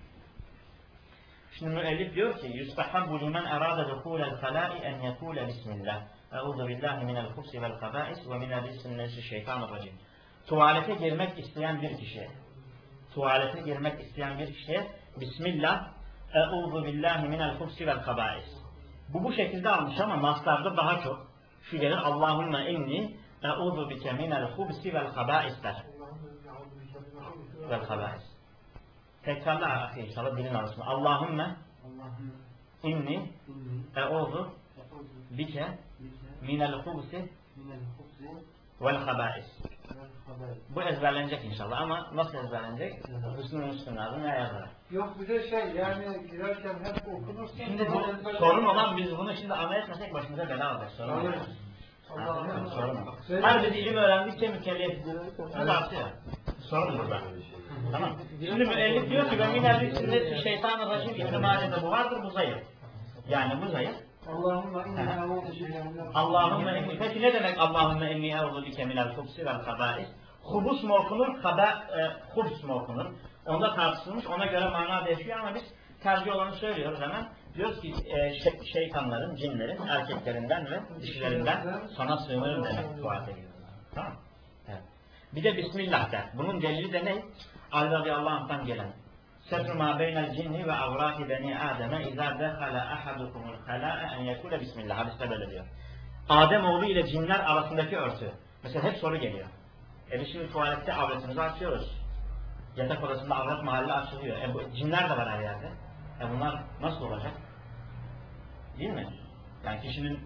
Şimdi müellif diyor ki: "Yustahabbu limen arada dukhulal khala'i en yekule bismillah. Euzu billahi minel hubsi vel haba'is ve minel rizqi şeytanirracim." Tuvalete girmek isteyen bir kişi, tuvalete girmek isteyen bir kişiye Bismillah, Euzu billahi minel hubsi vel haba'is. Bu bu şekilde almış ama naslarda daha çok. Şu gelir: Allahümme inni Euzu bike minel hubsi vel haba'isler. Vel haba'is. Tekrarla ahi inşallah dilin arasında. Allahümme inni Euzu bike minel hubsi vel haba'is. Bu ezberlenecek inşallah ama nasıl ezberlenecek? Hüsnü Müslüm lazım ya yazarak. Yok bir de şey yani girerken hep okunursa. Şimdi bu sorun olan biz bunu şimdi amel etmesek başımıza bela olacak. Sorun olan. Allah'ım. Sorun olan. Her bir ilim öğrendikçe mükellefiyetimiz artıyor. Sorun burada. Tamam. Şimdi müellif diyor ki ben minel sünnet şeytanı racim İbn-i Mace'de bu vardır, bu zayıf. Yani bu zayıf. Allahümme inni eûzu Allahümme inni. Peki ne demek Allahümme inni eûzu bike minel hubsi vel habâis? Hubus mu okunur, haba, e, hubs mu okunur? Onda tartışılmış, ona göre mana değişiyor ama biz tercih olanı söylüyoruz hemen. Diyoruz ki e, şey, şeytanların, cinlerin, erkeklerinden ve dişilerinden sana sığınırım demek tuvalete giriyorlar. Tamam. Evet. Bir de Bismillah der. Bunun delili de ne? Ali radıyallahu anh'tan gelen. Setru ma beynel cinni ve avrati beni Adem'e izâ dekhala ahadukumul halâe en yekule Bismillah. Hadiste böyle diyor. Ademoğlu ile cinler arasındaki örtü. Mesela hep soru geliyor. E biz şimdi tuvalette avretimizi açıyoruz. Yatak odasında avret mahalli açılıyor. E bu, cinler de var her yerde. E bunlar nasıl olacak? Değil mi? Yani kişinin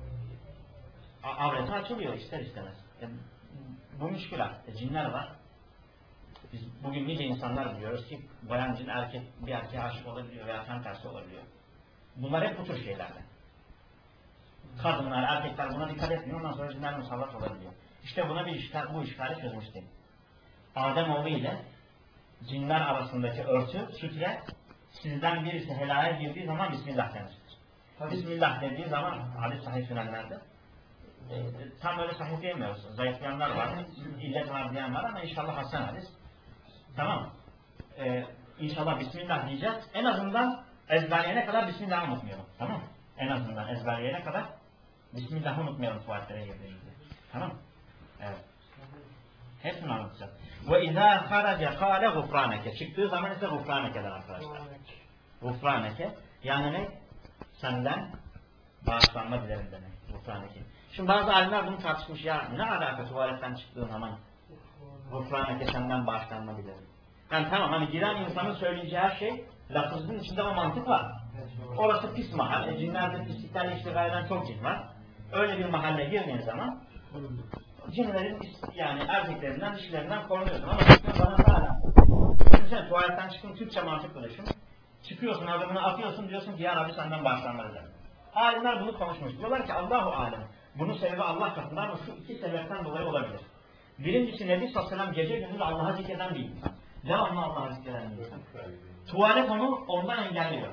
avreti açılıyor ister istemez. E, bu müşkülat. E, cinler var. Biz bugün nice insanlar biliyoruz ki bayan cin erkek bir erkeğe aşık olabiliyor veya tam tersi olabiliyor. Bunlar hep bu tür şeylerden. Kadınlar, erkekler buna dikkat etmiyor. Ondan sonra cinler musallat olabiliyor. İşte buna bir işgal, bu işgali çözmüştüm. Ademoğlu ile cinler arasındaki örtü, sütre, sizden birisi helaya girdiği zaman Bismillah denmiştir. Bismillah dediği zaman hadis sahih sünenlerde e, tam öyle sahih diyemiyoruz. Zayıflayanlar var, illet var diyen var ama inşallah hasen hadis. Tamam. Ee, inşallah Bismillah diyeceğiz. En azından ezberleyene kadar Bismillah'ı unutmayalım. Tamam. En azından ezberleyene kadar Bismillah'ı unutmayalım tuvaletlere girdiğimizde. Tamam. Evet. Hepsini anlatacağız. Ve izâ harace kâle gufrâneke. Çıktığı zaman ise gufrâneke'den arkadaşlar. Gufrâneke. Yani ne? Senden bağışlanma dilerim demek. Gufrâneke. Şimdi bazı alimler bunu tartışmış. Ya ne alaka tuvaletten çıktığın zaman gufrâneke senden bağışlanma dilerim. Yani tamam hani giren insanın söyleyeceği her şey lafızın içinde o mantık var. Orası pis mahalle. Cinlerde pisliklerle iştigal eden çok cin var. Öyle bir mahalle girdiğin zaman cinlerin yani erkeklerinden, dişilerinden korunuyorsun ama bana hala. Düşünsene tuvaletten çıktın, Türkçe mantıklı düşün. Çıkıyorsun, adımını atıyorsun, diyorsun ki ya Rabbi senden bağışlanma dilerim. Alimler bunu konuşmuş. Diyorlar ki Allahu alem. Bunun sebebi Allah katında ama şu iki sebepten dolayı olabilir. Birincisi Nebi sallallahu aleyhi ve sellem gece gündüz Allah'a zikreden bir insan. Devamlı Allah'a zikreden bir insan. Tuvalet onu ondan engelliyor.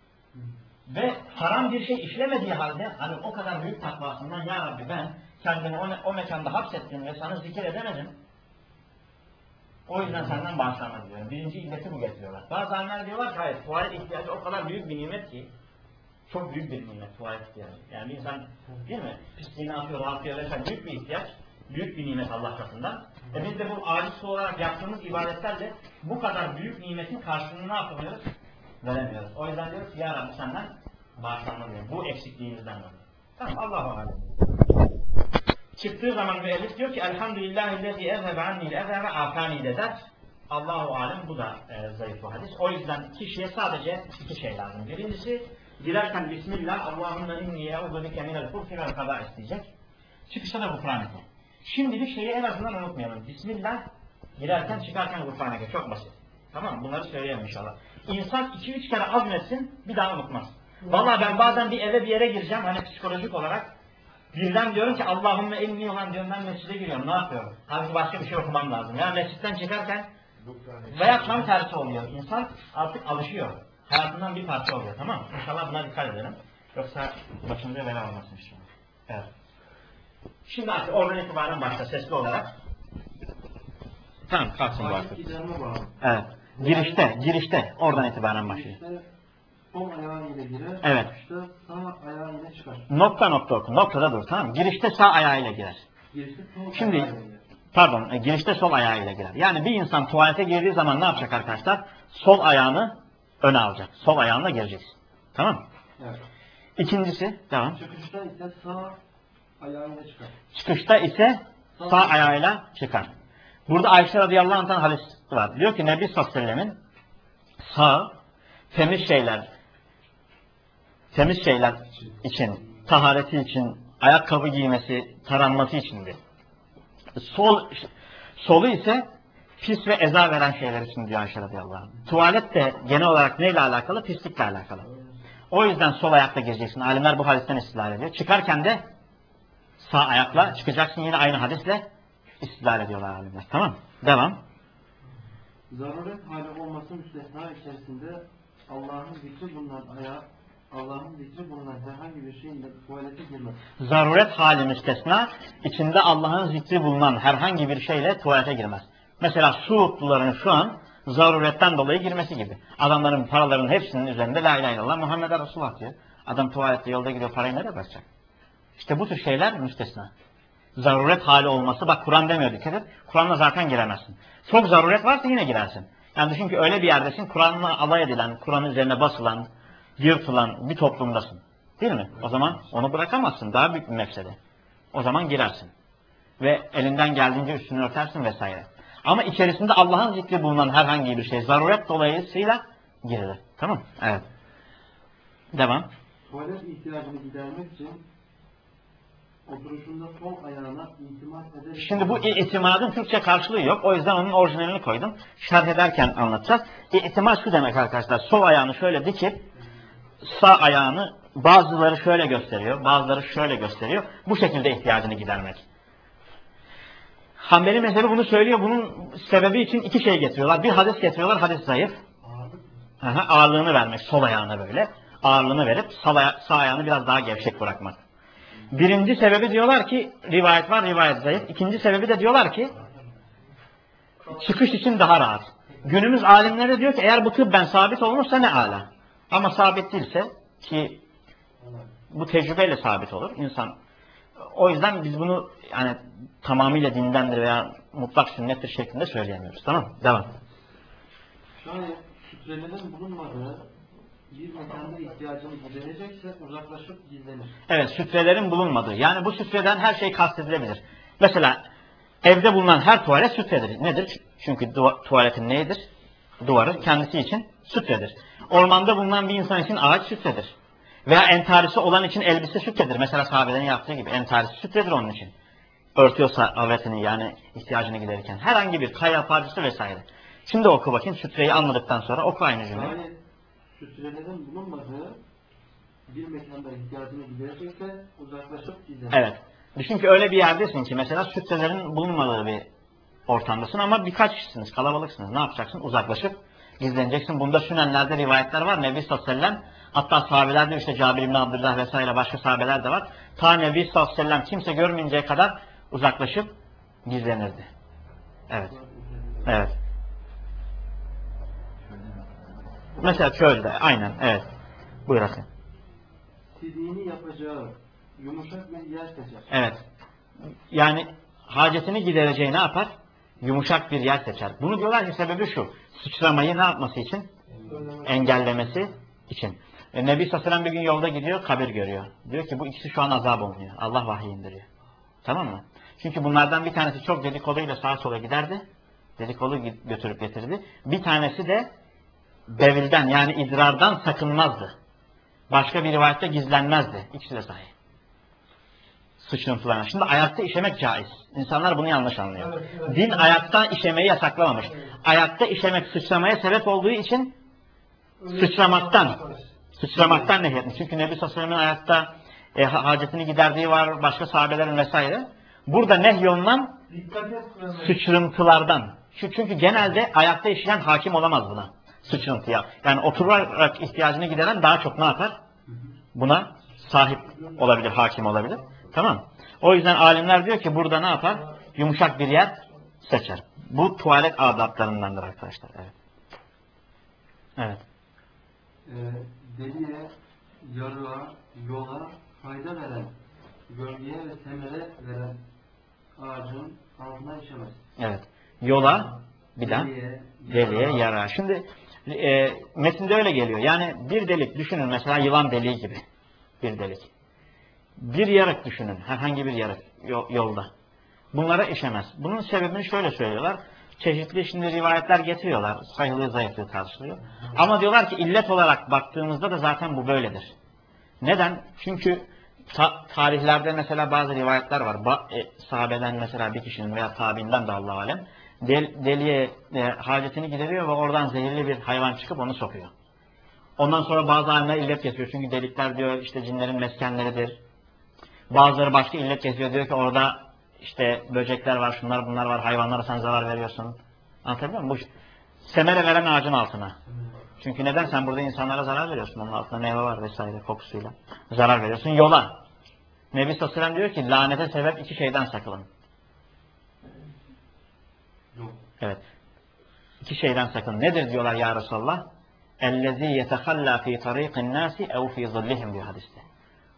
Ve haram bir şey işlemediği halde hani o kadar büyük takvasından ya Rabbi ben kendimi o, o mekanda hapsettim ve sana zikir edemedim. O yüzden senden bağışlanma diliyorum. Birinci illeti bu getiriyorlar. Bazı alimler diyorlar ki hayır tuvalet ihtiyacı o kadar büyük bir nimet ki çok büyük bir nimet tuvalet ihtiyacı. Yani bir insan değil mi? Pisliğini atıyor, rahatlıyor vesaire büyük bir ihtiyaç. Büyük bir nimet Allah katından. E biz de bu aciz olarak yaptığımız ibadetlerle bu kadar büyük nimetin karşılığını ne yapamıyoruz? Veremiyoruz. O yüzden diyoruz ki ya Rabbi senden bağışlanma diliyorum. Bu eksikliğimizden dolayı. Tamam Allah'a emanet. Çıktığı zaman müellif diyor ki elhamdülillahillezî ezhebe annil eze ve afani de der. Allahu alem bu da e, zayıf bu hadis. O yüzden kişiye sadece iki şey lazım. Birincisi girerken Bismillah Allahümme inni ye'udubike minel hubsi vel kada isteyecek. Çıkışta da gufraneke. Şimdi bir şeyi en azından unutmayalım. Bismillah girerken çıkarken gufraneke. Çok basit. Tamam bunları söyleyeyim inşallah. İnsan iki üç kere azmetsin bir daha unutmaz. Vallahi ben bazen bir eve bir yere gireceğim hani psikolojik olarak. Birden diyorum ki Allahümme inni olan diyorum ben mescide giriyorum. Ne yapıyorum? Halbuki başka bir şey okumam lazım. Ya mescitten çıkarken veya tam tersi oluyor. İnsan artık alışıyor. Hayatından bir parça oluyor. Tamam mı? İnşallah buna dikkat edelim. Yoksa başımıza bela olmasın inşallah. Evet. Şimdi artık oradan itibaren başla sesli olarak. Tamam kalksın bu artık. Evet. Girişte, girişte. Oradan itibaren başlıyor. Sol ayağıyla girer, evet. Çıkışta sağ ayağıyla çıkar. Nokta nokta oku. Noktada dur tamam mı? Girişte sağ ayağıyla girer. Girişte sol Şimdi, ayağıyla girer. Pardon, e, girişte sol ayağıyla girer. Yani bir insan tuvalete girdiği zaman ne yapacak arkadaşlar? Sol ayağını öne alacak. Sol ayağınla gireceksin. Tamam mı? Evet. İkincisi, devam. Çıkışta ise sağ ayağıyla çıkar. Çıkışta ise sağ, sağ ayağıyla çıkar. Burada Ayşe radıyallahu anh'tan hadis var. Diyor ki Nebi sallallahu aleyhi ve sellemin sağ, temiz şeyler, temiz şeyler için, tahareti için, ayakkabı giymesi, taranması içindi. Sol, solu ise pis ve eza veren şeyler için diyor Ayşe radıyallahu anh. Tuvalet de genel olarak neyle alakalı? Pislikle alakalı. O yüzden sol ayakla gireceksin. Alimler bu hadisten istidlal ediyor. Çıkarken de sağ ayakla çıkacaksın yine aynı hadisle istidlal ediyorlar alimler. Tamam. Devam. Zaruret hali olması müstesna içerisinde Allah'ın zikri bulunan ayağı, Allah'ın zikri bulunan herhangi bir şeyin de tuvalete girmez. Zaruret hali müstesna, içinde Allah'ın zikri bulunan herhangi bir şeyle tuvalete girmez. Mesela Suudluların şu an zaruretten dolayı girmesi gibi. Adamların paralarının hepsinin üzerinde la ilahe illallah Muhammeden Resulullah diyor. Adam tuvalette yolda gidiyor parayı nereye bırakacak? İşte bu tür şeyler müstesna. Zaruret hali olması, bak Kur'an demiyor, dikkat et. Kur'an'la zaten giremezsin. Çok zaruret varsa yine girersin. Yani düşün ki öyle bir yerdesin, Kur'an'la alay edilen, Kur'an'ın üzerine basılan, yırtılan bir toplumdasın. Değil mi? O zaman onu bırakamazsın. Daha büyük bir mefsede. O zaman girersin. Ve elinden geldiğince üstünü örtersin vesaire. Ama içerisinde Allah'ın zikri bulunan herhangi bir şey zaruret dolayısıyla girilir. Tamam? Evet. Devam. Tuvalet ihtiyacını gidermek için oturuşunda sol ayağına itimat ederek... Şimdi bu itimadın Türkçe karşılığı yok. O yüzden onun orijinalini koydum. Şerh ederken anlatacağız. İtimat şu demek arkadaşlar. Sol ayağını şöyle dikip sağ ayağını bazıları şöyle gösteriyor. Bazıları şöyle gösteriyor. Bu şekilde ihtiyacını gidermek. Hanbeli mezhebi bunu söylüyor. Bunun sebebi için iki şey getiriyorlar. Bir hadis getiriyorlar. Hadis zayıf. Aha, ağırlığını vermek. Sol ayağına böyle. Ağırlığını verip sağ, aya sağ ayağını biraz daha gevşek bırakmak. Birinci sebebi diyorlar ki rivayet var, rivayet zayıf. İkinci sebebi de diyorlar ki çıkış için daha rahat. Günümüz alimleri diyor ki eğer bu tıbben sabit olmuşsa ne ala. Ama sabit değilse ki bu tecrübeyle sabit olur insan. O yüzden biz bunu yani tamamıyla dindendir veya mutlak sünnettir şeklinde söyleyemiyoruz. Tamam mı? Devam. Şayet sütrelerin bulunmadığı bir mekanda ihtiyacını giderecekse uzaklaşıp gizlenir. Evet, sütrelerin bulunmadığı. Yani bu sütreden her şey kastedilebilir. Mesela evde bulunan her tuvalet sütredir. Nedir? Çünkü tuvaletin neyidir? Duvarı kendisi için sütredir. Ormanda bulunan bir insan için ağaç sütredir. Veya entarisi olan için elbise sütredir. Mesela sahabelerin yaptığı gibi entarisi sütredir onun için. Örtüyorsa avretini yani ihtiyacını giderirken. Herhangi bir kaya parçası vesaire. Şimdi oku bakayım sütreyi anladıktan sonra oku aynı cümleyi. Yani sütrelerin bulunmadığı bir mekanda ihtiyacını giderecekse uzaklaşıp gizlenir. Evet. Düşün ki öyle bir yerdesin ki mesela sütrelerin bulunmadığı bir ortamdasın ama birkaç kişisiniz, kalabalıksınız. Ne yapacaksın? Uzaklaşıp gizleneceksin. Bunda sünenlerde rivayetler var. Nebi sallallahu aleyhi ve sellem hatta sahabeler diyor işte Cabir ibn Abdullah vesaire başka sahabeler de var. Ta Nebi sallallahu aleyhi ve sellem kimse görmeyinceye kadar uzaklaşıp gizlenirdi. Evet. Evet. Mesela çölde. Aynen. Evet. Buyur Hasan. Tidini yapacağı yumuşak bir yer seçer. Evet. Yani hacetini gidereceği ne yapar? Yumuşak bir yer seçer. Bunu diyorlar ki sebebi şu. Sıçramayı ne yapması için? Engellemesi için. E, Nebi sallallahu aleyhi ve sellem bir gün yolda gidiyor, kabir görüyor. Diyor ki bu ikisi şu an azap olunuyor. Allah vahiy indiriyor. Tamam mı? Çünkü bunlardan bir tanesi çok dedikoduyla sağa sola giderdi. Dedikodu götürüp getirdi. Bir tanesi de bevilden yani idrardan sakınmazdı. Başka bir rivayette gizlenmezdi. İkisi de sahih. Sıçrıntılarına. Şimdi ayakta işemek caiz. İnsanlar bunu yanlış anlıyor. Evet, evet. Din ayakta işemeyi yasaklamamış. Evet. Ayakta işemek sıçramaya sebep olduğu için sıçramaktan sıçramaktan nehyetmiş. Çünkü Nebi sallallahu aleyhi ve sellem'in ayakta e, hacetini giderdiği var. Başka sahabelerin vesaire. Burada nehyolunan sıçrıntılardan. Çünkü genelde ayakta işleyen hakim olamaz buna. Sıçrıntıya. Yani oturarak ihtiyacını gideren daha çok ne yapar? Buna sahip olabilir, hakim olabilir. Tamam. O yüzden alimler diyor ki burada ne yapar? Yumuşak bir yer seçer. Bu tuvalet adaplarındandır arkadaşlar. Evet. Evet. E, deliye, yarığa, yola fayda veren, gölgeye ve semere veren ağacın altına işemez. Evet. Yola, bir daha deliğe, yara. Şimdi e, metinde öyle geliyor. Yani bir delik düşünün mesela yılan deliği gibi. Bir delik. Bir yarık düşünün. Herhangi bir yarık yolda. Bunlara işemez. Bunun sebebini şöyle söylüyorlar. Çeşitli şimdi rivayetler getiriyorlar. Sayılı zayıflığı tartışılıyor. Ama diyorlar ki illet olarak baktığımızda da zaten bu böyledir. Neden? Çünkü ta tarihlerde mesela bazı rivayetler var. Ba e, sahabeden mesela bir kişinin veya tabiinden de Allah alem del deliye e, hacetini gideriyor ve oradan zehirli bir hayvan çıkıp onu sokuyor. Ondan sonra bazı alimler illet getiriyor. Çünkü delikler diyor işte cinlerin meskenleridir. Bazıları başka illet getiriyor. Diyor ki orada işte böcekler var, şunlar bunlar var. Hayvanlara sen zarar veriyorsun. Anlatabiliyor muyum? Bu semere veren ağacın altına. Çünkü neden? Sen burada insanlara zarar veriyorsun. Onun altında meyve var vesaire kokusuyla. Zarar veriyorsun. Yola. Nebi sallallahu aleyhi ve sellem diyor ki lanete sebep iki şeyden sakının. Evet. İki şeyden sakının. Nedir diyorlar ya Resulallah? اَلَّذ۪ي يَتَخَلَّى ف۪ي طَر۪يقِ النَّاسِ اَوْ ف۪ي ظِلِّهِمْ diyor hadiste.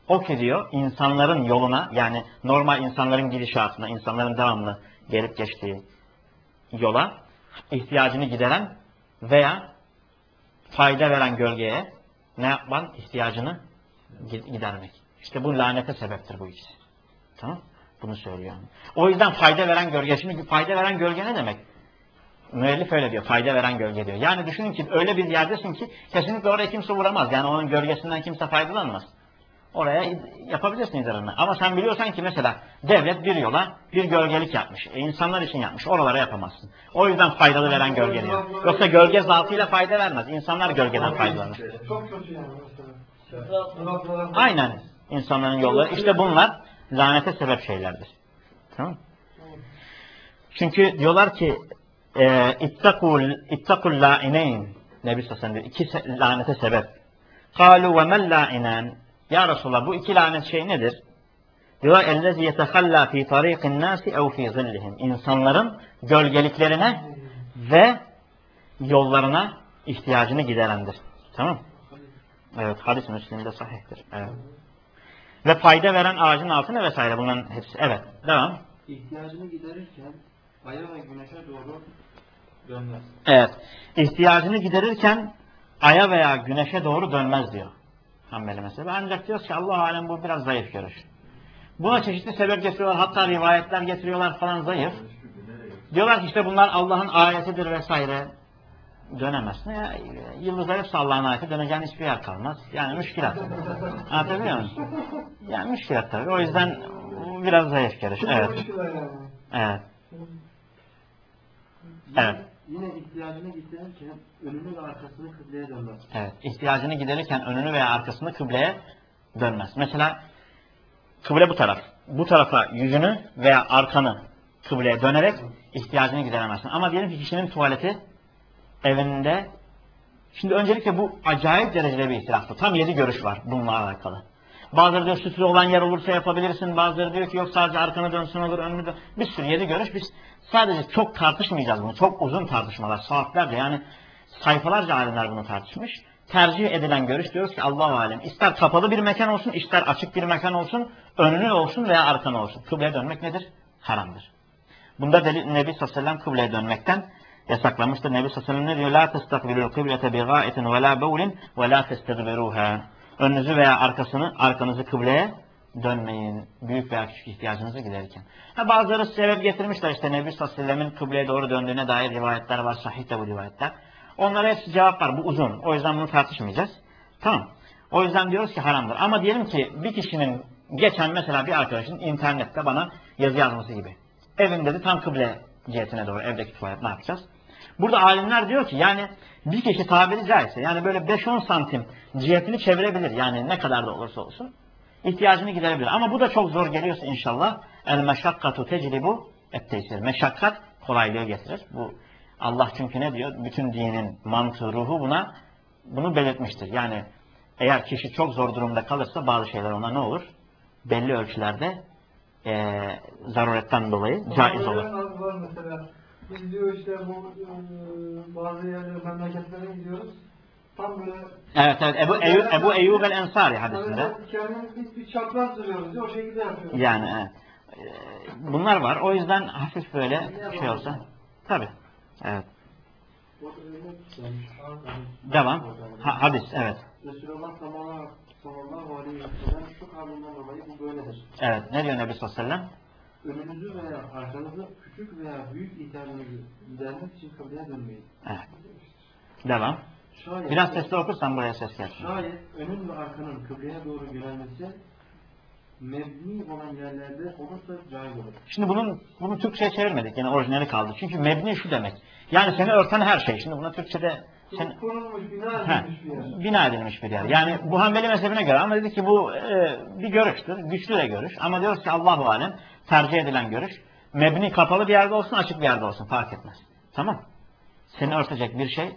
O ki diyor insanların yoluna, yani normal insanların gidişatına, insanların devamlı gelip geçtiği yola ihtiyacını gideren veya fayda veren gölgeye ne yapman? İhtiyacını gidermek. İşte bu lanete sebeptir bu ikisi. Tamam? Bunu söylüyor. O yüzden fayda veren gölge. Şimdi fayda veren gölge ne demek? Müellif öyle diyor. Fayda veren gölge diyor. Yani düşünün ki öyle bir yerdesin ki kesinlikle oraya kimse vuramaz. Yani onun gölgesinden kimse faydalanmaz. Oraya yapabilirsin idarını. Ama sen biliyorsan ki mesela devlet bir yola bir gölgelik yapmış. E insanlar için yapmış. Oralara yapamazsın. O yüzden faydalı veren gölge diyor. Yoksa gölge zatıyla fayda vermez. İnsanlar gölgeden faydalanır. Çok kötü yani mesela. Aynen. İnsanların yolları. İşte bunlar lanete sebep şeylerdir. Tamam. Çünkü diyorlar ki ittakul ittakul la'ineyn. Nebi sallallahu aleyhi ve sellem iki lanete sebep. Kalu ve men la'inan. Ya Resulallah bu iki lanet şey nedir? Diyor ellezî yetehallâ fî tarîqin nâsi ev fî zillihim. İnsanların gölgeliklerine ve yollarına ihtiyacını giderendir. Tamam? Evet, hadis Müslim'de sahihtir. Evet. Ve fayda veren ağacın altına vesaire bunların hepsi. Evet, devam. İhtiyacını giderirken aya ve güneşe doğru dönmez. Evet. İhtiyacını giderirken aya veya güneşe doğru dönmez diyor. Hanbeli mezhebi. Ancak diyoruz ki Allah alem bu biraz zayıf görüş. Buna çeşitli sebep getiriyorlar. Hatta rivayetler getiriyorlar falan zayıf. Diyorlar ki işte bunlar Allah'ın ayetidir vesaire. Dönemezsin. Ya, yıldızlar hepsi Allah'ın ayeti. Döneceğin hiçbir yer kalmaz. Yani müşkilat. Anlatabiliyor musun? Yani müşkilat tabii. O yüzden biraz zayıf görüş. Evet. Evet. Evet. Yine ihtiyacını giderirken önünü ve arkasını kıbleye dönmez. Evet. İhtiyacını giderirken önünü veya arkasını kıbleye dönmez. Mesela kıble bu taraf. Bu tarafa yüzünü veya arkanı kıbleye dönerek ihtiyacını gideremezsin. Ama diyelim ki kişinin tuvaleti evinde. Şimdi öncelikle bu acayip derecede bir ihtilaftır. Tam yedi görüş var bununla alakalı. Bazıları diyor süslü olan yer olursa yapabilirsin. Bazıları diyor ki yok sadece arkanı dönsün olur, önünü dön. Bir sürü yedi görüş. Biz sadece çok tartışmayacağız bunu. Çok uzun tartışmalar. Saatlerce yani sayfalarca alimler bunu tartışmış. Tercih edilen görüş diyoruz ki Allah-u Alem. İster kapalı bir mekan olsun, ister açık bir mekan olsun, önünü olsun veya arkanı olsun. Kıbleye dönmek nedir? Haramdır. Bunda Nebi sallallahu aleyhi ve sellem kıbleye dönmekten yasaklamıştır. Nebi sallallahu aleyhi ve sellem ne diyor? La testakbilul kıblete bi gâetin ve la bevlin ve la testedbiruha. Önünüzü veya arkasını, arkanızı kıbleye dönmeyin. Büyük veya küçük ihtiyacınızı giderirken. Ha, bazıları sebep getirmişler işte Nebi sallallahu aleyhi ve sellemin kıbleye doğru döndüğüne dair rivayetler var. Sahih de bu rivayetler. Onlara hepsi cevap var. Bu uzun. O yüzden bunu tartışmayacağız. Tamam. O yüzden diyoruz ki haramdır. Ama diyelim ki bir kişinin geçen mesela bir arkadaşın internette bana yazı yazması gibi. Evim dedi tam kıble cihetine doğru. Evdeki tuvalet ne yapacağız? Burada alimler diyor ki yani bir kişi tabiri caizse yani böyle beş on santim cihetini çevirebilir. Yani ne kadar da olursa olsun ihtiyacını giderebilir. Ama bu da çok zor geliyorsa inşallah el meşakkatu tecribu et teysir. Meşakkat kolaylığı getirir. Bu Allah çünkü ne diyor? Bütün dinin mantığı, ruhu buna bunu belirtmiştir. Yani eğer kişi çok zor durumda kalırsa bazı şeyler ona ne olur? Belli ölçülerde e, zaruretten dolayı caiz olur. Var mesela. Biz diyor işte bu e, bazı yerlere, memleketlere gidiyoruz. Tam böyle... Evet evet. Ebu, Eyyub, Ebu Eyyub el-Ensari hadisinde. Yani kendimiz biz bir çapraz duruyoruz diyor. O şekilde yapıyoruz. Yani evet. Bunlar var. O yüzden hafif böyle şey olsa. Tabii. Evet. Devam. Ha, hadis. Evet. Resulullah sallallahu aleyhi ve sellem şu kavlinden dolayı bu böyledir. Evet. Ne diyor Nebi sallallahu aleyhi ve sellem? Önünüzü veya arkanızı küçük veya büyük ihtiyacınızı gidermek için kıbleye dönmeyin. Evet. Devam. Şayet, Biraz sesli okursan buraya ses gelsin. Şayet önün ve arkanın kıbleye doğru yönelmesi mebni olan yerlerde olursa caiz olur. Şimdi bunun bunu Türkçe'ye çevirmedik. Yani orijinali kaldı. Çünkü mebni şu demek. Yani seni örten her şey. Şimdi buna Türkçe'de sen, kurulmuş, bina he, edilmiş bir yer. bina edilmiş bir yer. Yani bu Hanbeli mezhebine göre ama dedi ki bu e, bir görüştür. Güçlü de görüş. Ama diyoruz ki Allahu alem tercih edilen görüş. Mebni kapalı bir yerde olsun, açık bir yerde olsun. Fark etmez. Tamam. Seni örtecek bir şey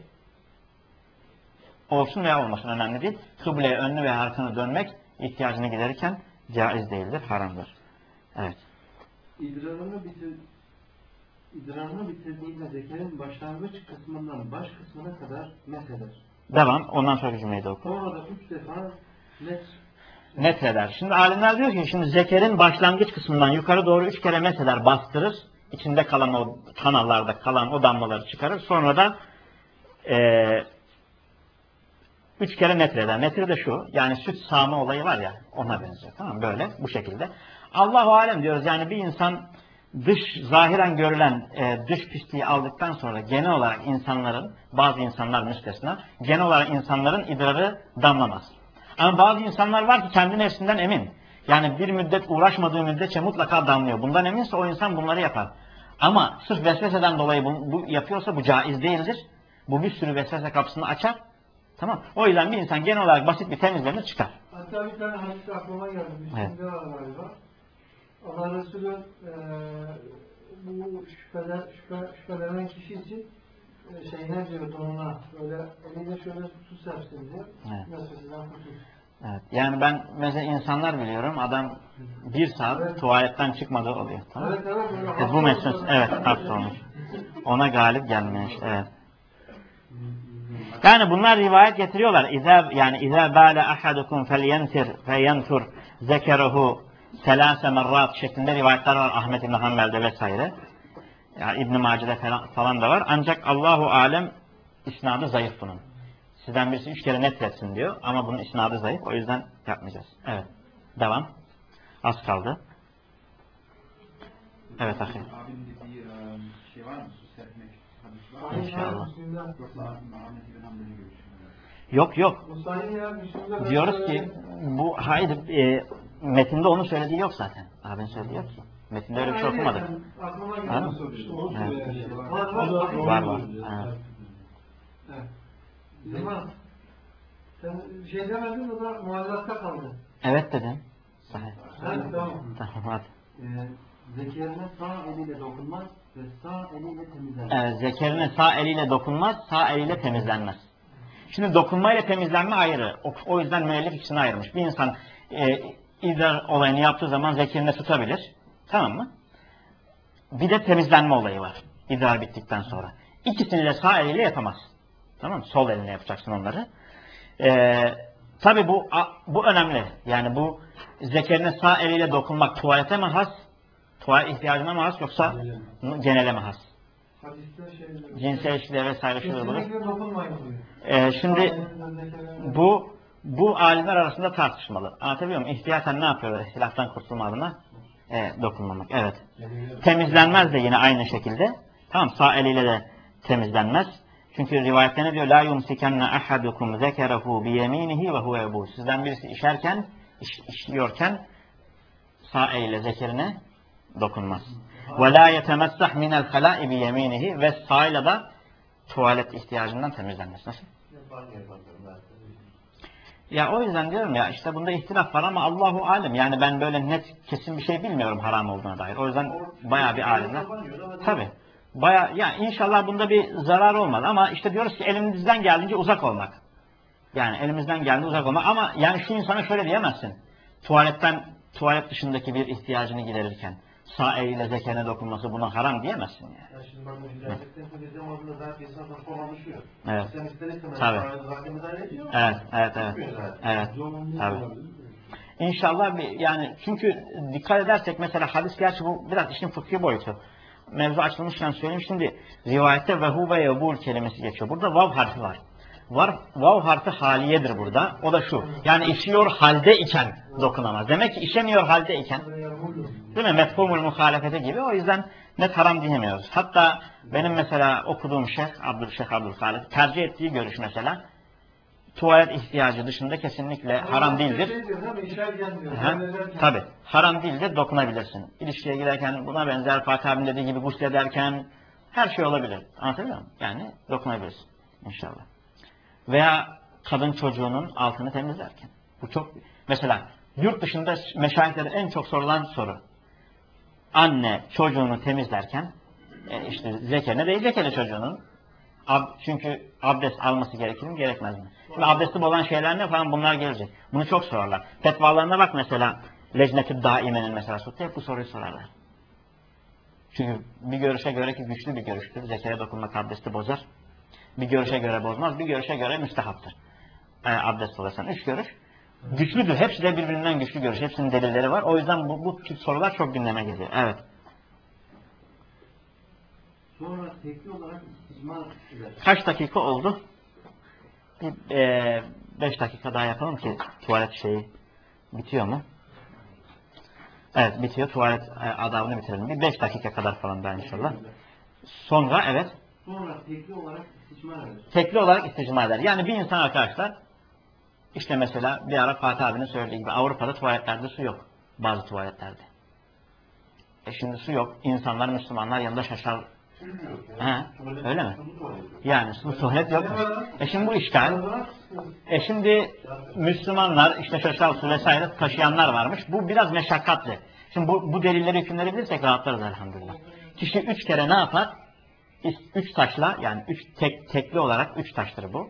olsun veya olmasın önemli değil. Kıbleye önünü veya arkanı dönmek ihtiyacını giderirken caiz değildir, haramdır. Evet. İdrarını bitir idrarını bitirdiğinde zekerin başlangıç kısmından baş kısmına kadar mesheder. Devam. Ondan sonraki cümleyi de oku. Sonra da üç defa mes Netheder. Şimdi alimler diyor ki şimdi zekerin başlangıç kısmından yukarı doğru üç kere mesheder bastırır. İçinde kalan o kanallarda kalan o damlaları çıkarır. Sonra da e, üç kere netreder. Netre de şu, yani süt sağma olayı var ya, ona benziyor. Tamam mı? Böyle, bu şekilde. Allahu alem diyoruz. Yani bir insan dış, zahiren görülen e, dış pisliği aldıktan sonra genel olarak insanların, bazı insanlar müstesna, genel olarak insanların idrarı damlamaz. Ama bazı insanlar var ki kendi nefsinden emin. Yani bir müddet uğraşmadığı müddetçe mutlaka damlıyor. Bundan eminse o insan bunları yapar. Ama sırf vesveseden dolayı bu, bu yapıyorsa bu caiz değildir. Bu bir sürü vesvese kapısını açar. Tamam. O yüzden bir insan genel olarak basit bir temizlenir çıkar. Hatta bir tane hadis aklıma geldi. Bir Evet. evet. var galiba. Allah Resulü e, bu şüpheler, şüphe, şüphelenen kişi için e, şeyine diyor donuna böyle eliyle şöyle su serpsin diyor. Evet. Vesveseden kurtulur. Evet. Yani ben mesela insanlar biliyorum, adam bir saat Evet. tuvaletten çıkmadığı oluyor. Tamam. Evet evet. Böyle E, hasta bu mesele, olsa- evet, hasta olmuş. Ona galip gelmiyor işte, evet. Yani bunlar rivayet getiriyorlar. İza yani iza bala ahadukum felyentir feyentur zekeruhu selase merrat şeklinde rivayetler var Ahmed İbn Hanbel'de vesaire. Yani İbn Mace'de falan, falan da var. Ancak Allahu alem isnadı zayıf bunun. Sizden birisi üç kere netletsin diyor ama bunun isnadı zayıf. O yüzden yapmayacağız. Evet. Devam. Az kaldı. Evet ahi. Abinin dediği e, şey var mı? Su serpmek hadis var mı? Aynen, İnşallah. Bismillah. Yoksa Ahmet İbn Hanbel'in görüşü mü? Yok yok. Musa'yı ya Bismillah. Diyoruz ki bu hayır e, metinde onu söylediği yok zaten. Abinin söylediği yok ki. Metinde öyle bir şey okumadık. Aklıma Var geldi. mı? İşte onu Evet. söyleyen şey var. Var var. Var var. Evet. Evet. Zaman sen bir şey demedin o da muhallatta kaldı. Evet dedim. Sahih. Evet tamam. Tamam hadi. Ee, zekerine sağ eliyle dokunmaz ve sağ eliyle temizlenmez. Evet, zekerine sağ eliyle dokunmaz, sağ eliyle temizlenmez. Şimdi dokunma ile temizlenme ayrı. O, o yüzden müellif ikisini ayırmış. Bir insan e, idrar olayını yaptığı zaman zekerine tutabilir. Tamam mı? Bir de temizlenme olayı var. İdrar bittikten sonra. İkisini de sağ eliyle yapamaz. Tamam mı? Sol eline yapacaksın onları. Ee, tabii bu bu önemli. Yani bu zekerine sağ eliyle dokunmak tuvalete mi has? Tuvalet ihtiyacına mı has yoksa genele mi has? Hadiste şey Cinsel ilişkiler vesaire şudur budur. kesinlikle dokunmayın diyor. Ee, şimdi Elinizden zekerine- bu bu alimler arasında tartışmalı. Anlatabiliyor muyum? İhtiyaten ne yapıyorlar? İhtilaftan kurtulma adına e, dokunmamak. Evet. Temizlenmez de yine aynı şekilde. Tamam, sağ eliyle de temizlenmez. Çünkü rivayette ne diyor? La yumsikenne ahadukum zekerehu bi yeminihi ve huve bu. Sizden birisi işerken, iş, işliyorken sağ eliyle zekerine dokunmaz. Ve la yetemessah minel hala'i bi yeminihi ve sağıyla da tuvalet ihtiyacından temizlenmez. Nasıl? Ya o yüzden diyorum ya işte bunda ihtilaf var ama Allahu alem. Yani ben böyle net kesin bir şey bilmiyorum haram olduğuna dair. O yüzden bayağı bir alimler. Tabii. Bayağı ya inşallah bunda bir zarar olmaz ama işte diyoruz ki elimizden geldiğince uzak olmak. Yani elimizden geldiğince uzak olmak ama yani şu insana şöyle diyemezsin. Tuvaletten tuvalet dışındaki bir ihtiyacını giderirken sağ eliyle zekerine dokunması buna haram diyemezsin yani. Ya şimdi ben bu hicabetten temizleme adına zaten insanlar kol alışıyor. Evet. Sen ister istemez Tabii. zaten müdahale ediyor. Evet, evet, evet. Yapmıyor zaten. Evet. Tabii. İnşallah bir, yani çünkü dikkat edersek mesela hadis gerçi bu biraz işin fıkhi boyutu. Mevzu açılmışken söyleyeyim. Şimdi rivayette ve hu ve yebul kelimesi geçiyor. Burada vav harfi var. Var, vav harfi haliyedir burada. O da şu. Yani işliyor halde iken dokunamaz. Demek ki işemiyor halde iken. Değil mi? Mefhumul muhalefete gibi. O yüzden net haram diyemiyoruz. Hatta benim mesela okuduğum Şeyh Abdül Şeyh Abdülhalik tercih ettiği görüş mesela tuvalet ihtiyacı dışında kesinlikle haram değildir. Şey diyor, değil mi? İşerken diyor, Ha, hallederken. tabii. Haram değildir, dokunabilirsin. İlişkiye girerken buna benzer Fatih abinin dediği gibi guslederken her şey olabilir. Anlatabiliyor muyum? Yani dokunabilirsin inşallah. Veya kadın çocuğunun altını temizlerken. Bu çok mesela yurt dışında meşayihlere en çok sorulan soru. Anne çocuğunu temizlerken e, işte zekerine değil zekeri çocuğunun. Ab, çünkü abdest alması gerekir mi gerekmez mi? Şimdi abdesti bozan şeyler ne falan bunlar gelecek. Bunu çok sorarlar. Fetvalarına bak mesela Lecnetü Daime'nin mesela sorusu hep bu soruyu sorarlar. Çünkü bir görüşe göre ki güçlü bir görüştür. Zekere dokunmak abdesti bozar. Bir görüşe göre bozmaz. Bir görüşe göre müstehaptır. E, abdest alırsan. Üç görüş. Güçlüdür. Hepsi de birbirinden güçlü görüş. Hepsinin delilleri var. O yüzden bu, bu tip sorular çok gündeme geliyor. Evet. Sonra tekli olarak istismar eder. Kaç dakika oldu? Bir, e, beş dakika daha yapalım ki tuvalet şeyi bitiyor mu? Evet bitiyor. Tuvalet e, adabını bitirelim. Bir beş dakika kadar falan daha inşallah. Sonra evet. Sonra tekli olarak istismar eder. Tekli olarak isticmar eder. Yani bir insan arkadaşlar işte mesela bir ara Fatih abinin söylediği gibi Avrupa'da tuvaletlerde su yok. Bazı tuvaletlerde. E şimdi su yok. İnsanlar, Müslümanlar yanında şaşar. He, öyle mi? Yani su tuvalet yokmuş. E şimdi bu işgal. E şimdi Müslümanlar işte şaşal su vesaire taşıyanlar varmış. Bu biraz meşakkatli. Şimdi bu, bu delilleri hükümleri bilirsek rahatlarız elhamdülillah. Kişi üç kere ne yapar? Üç taşla yani üç tek, tekli olarak üç taştır bu.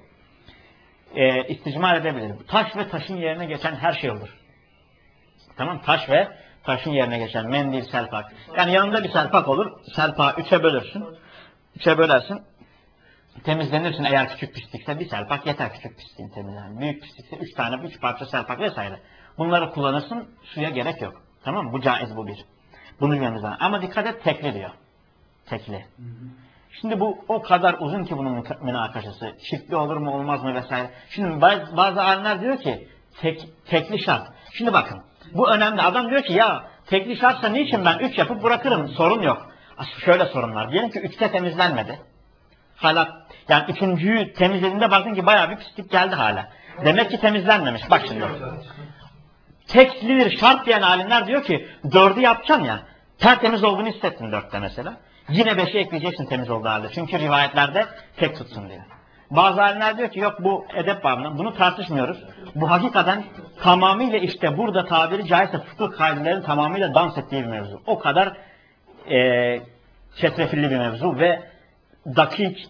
E, isticmar edebilir. Taş ve taşın yerine geçen her şey olur. Tamam, taş ve taşın yerine geçen mendil, selpak. Yani yanında bir selpak olur. Selpağı üçe bölürsün. Üçe bölersin. Temizlenirsin eğer küçük pislikse bir selpak yeter küçük pisliğin temizlenmesi. Büyük pislikse üç tane, üç parça selpak vesaire. Bunları kullanırsın. Suya gerek yok. Tamam mı? Bu caiz, bu bir. Bunu bilmemiz. Ama dikkat et, tekli diyor. Tekli. Şimdi bu o kadar uzun ki bunun münakaşası. Çiftli olur mu olmaz mı vesaire. Şimdi bazı, bazı alimler diyor ki tek, tekli şart. Şimdi bakın bu önemli. Adam diyor ki ya tekli şartsa niçin ben üç yapıp bırakırım, sorun yok. Aslında şöyle sorunlar. Diyelim ki üçte temizlenmedi. Hala yani üçüncüyü temizlediğinde baktın ki bayağı bir pislik geldi hala. Demek ki temizlenmemiş. Bak şimdi. Teklidir şart diyen alimler diyor ki dördü yapacaksın ya. Tertemiz olduğunu hissettin dörtte mesela. Yine beşi ekleyeceksin temiz olduğu halde. Çünkü rivayetlerde tek tutsun diyor. Bazı alimler diyor ki yok bu edep babından. Bunu tartışmıyoruz. Bu hakikaten tamamıyla işte burada tabiri caizse fıkıh kaidelerin tamamıyla dans ettiği bir mevzu. O kadar e, çetrefilli bir mevzu ve dakik,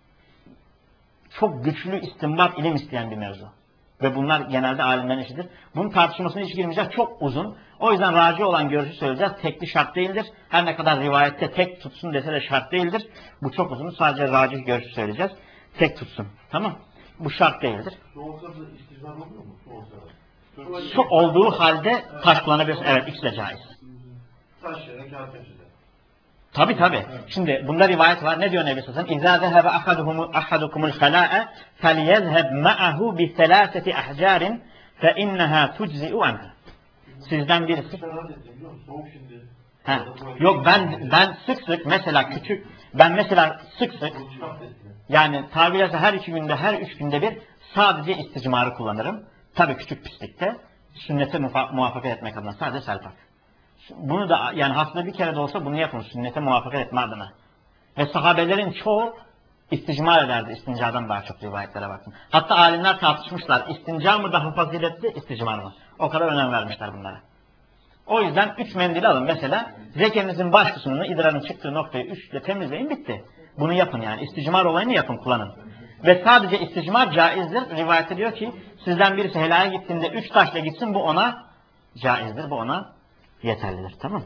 çok güçlü istinbat ilim isteyen bir mevzu. Ve bunlar genelde alimlerin işidir. Bunun tartışmasına hiç girmeyeceğiz. Çok uzun. O yüzden raci olan görüşü söyleyeceğiz. Tekli şart değildir. Her ne kadar rivayette tek tutsun dese de şart değildir. Bu çok uzun. Sadece raci görüşü söyleyeceğiz. Tek tutsun. Tamam. Bu şart değildir. Su olsa da istismar oluyor mu? Su olsa da. Su olduğu halde taş kullanabilirsin. Evet, ikisi de caiz. Taş yerine kağıt taşıdı. Tabi tabi. Şimdi bunda rivayet var. Ne diyor Nebi Sallallahu aleyhi ve sellem? İzâ zehebe ahadukumul halâ'e felyezheb ma'ahu bi selâseti ahcârin fe innehâ tuczi'u anha. Sizden birisi. Soğuk şimdi. Ha. Yok ben ben sık sık mesela küçük ben mesela sık sık yani tabiri caizse her iki günde her üç günde bir sadece isticmarı kullanırım. Tabi küçük pislikte sünnete muvaffak etmek adına sadece selpak. Bunu da yani haftada bir kere de olsa bunu yapın sünnete muvaffakat etme adına. Ve sahabelerin çoğu isticmar ederdi. İstincadan daha çok rivayetlere bakın. Hatta alimler tartışmışlar. İstinca mı daha faziletli, isticmar mı? O kadar önem vermişler bunlara. O yüzden üç mendil alın mesela. Zekenizin baş kısmını, idrarın çıktığı noktayı üçle temizleyin, bitti. Bunu yapın yani. İsticmar olayını yapın, kullanın. Ve sadece isticmar caizdir. Rivayette diyor ki sizden birisi helaya gittiğinde üç taşla gitsin, bu ona caizdir. Bu ona yeterlidir. Tamam mı?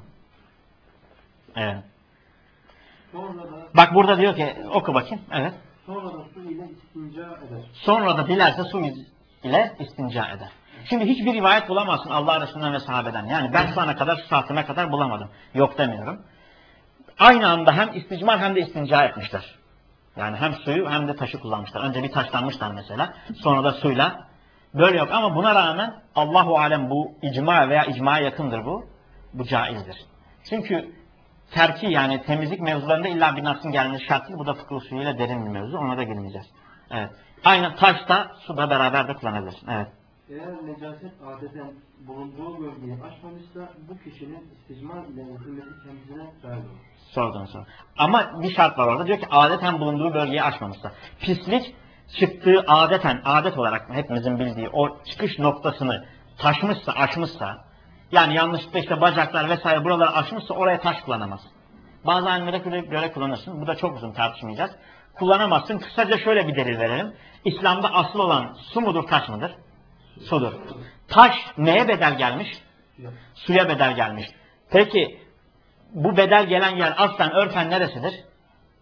Evet. Sonra da, Bak burada diyor ki oku bakayım. Evet. sonra da su ile istinca eder. Sonra da dilerse su ile istinca eder. Şimdi hiçbir rivayet bulamazsın Allah Resulü'nden ve sahabeden. Yani ben şu ana kadar, şu saatime kadar bulamadım. Yok demiyorum. Aynı anda hem isticmar hem de istinca etmişler. Yani hem suyu hem de taşı kullanmışlar. Önce bir taşlanmışlar mesela. Sonra da suyla. Böyle yok ama buna rağmen Allahu alem bu icma veya icmaya yakındır bu. Bu caizdir. Çünkü terki yani temizlik mevzularında illa bir nasın gelmesi şart değil. Bu da fıkıh usulüyle derin bir mevzu. Ona da girmeyeceğiz. Evet. Aynı taşta suda beraber de kullanabilirsin. Evet. Eğer necaset adeten bulunduğu bölgeyi aşmamışsa bu kişinin isticmar ile hizmeti kendisine caiz olur. Sorduğun soru. Ama bir şart var orada. Diyor ki adeten bulunduğu bölgeyi aşmamışsa. Pislik çıktığı adeten, adet olarak hepimizin bildiği o çıkış noktasını taşmışsa, aşmışsa, yani yanlışlıkla işte bacaklar vesaire buraları aşmışsa oraya taş kullanamaz. Bazı alimlere göre, göre kullanırsın. Bu da çok uzun, tartışmayacağız. Kullanamazsın. Kısaca şöyle bir delil verelim. İslam'da asıl olan su mudur, taş mıdır? Sudur. Taş neye bedel gelmiş? Suya bedel gelmiş. Peki bu bedel gelen yer aslen örfen neresidir?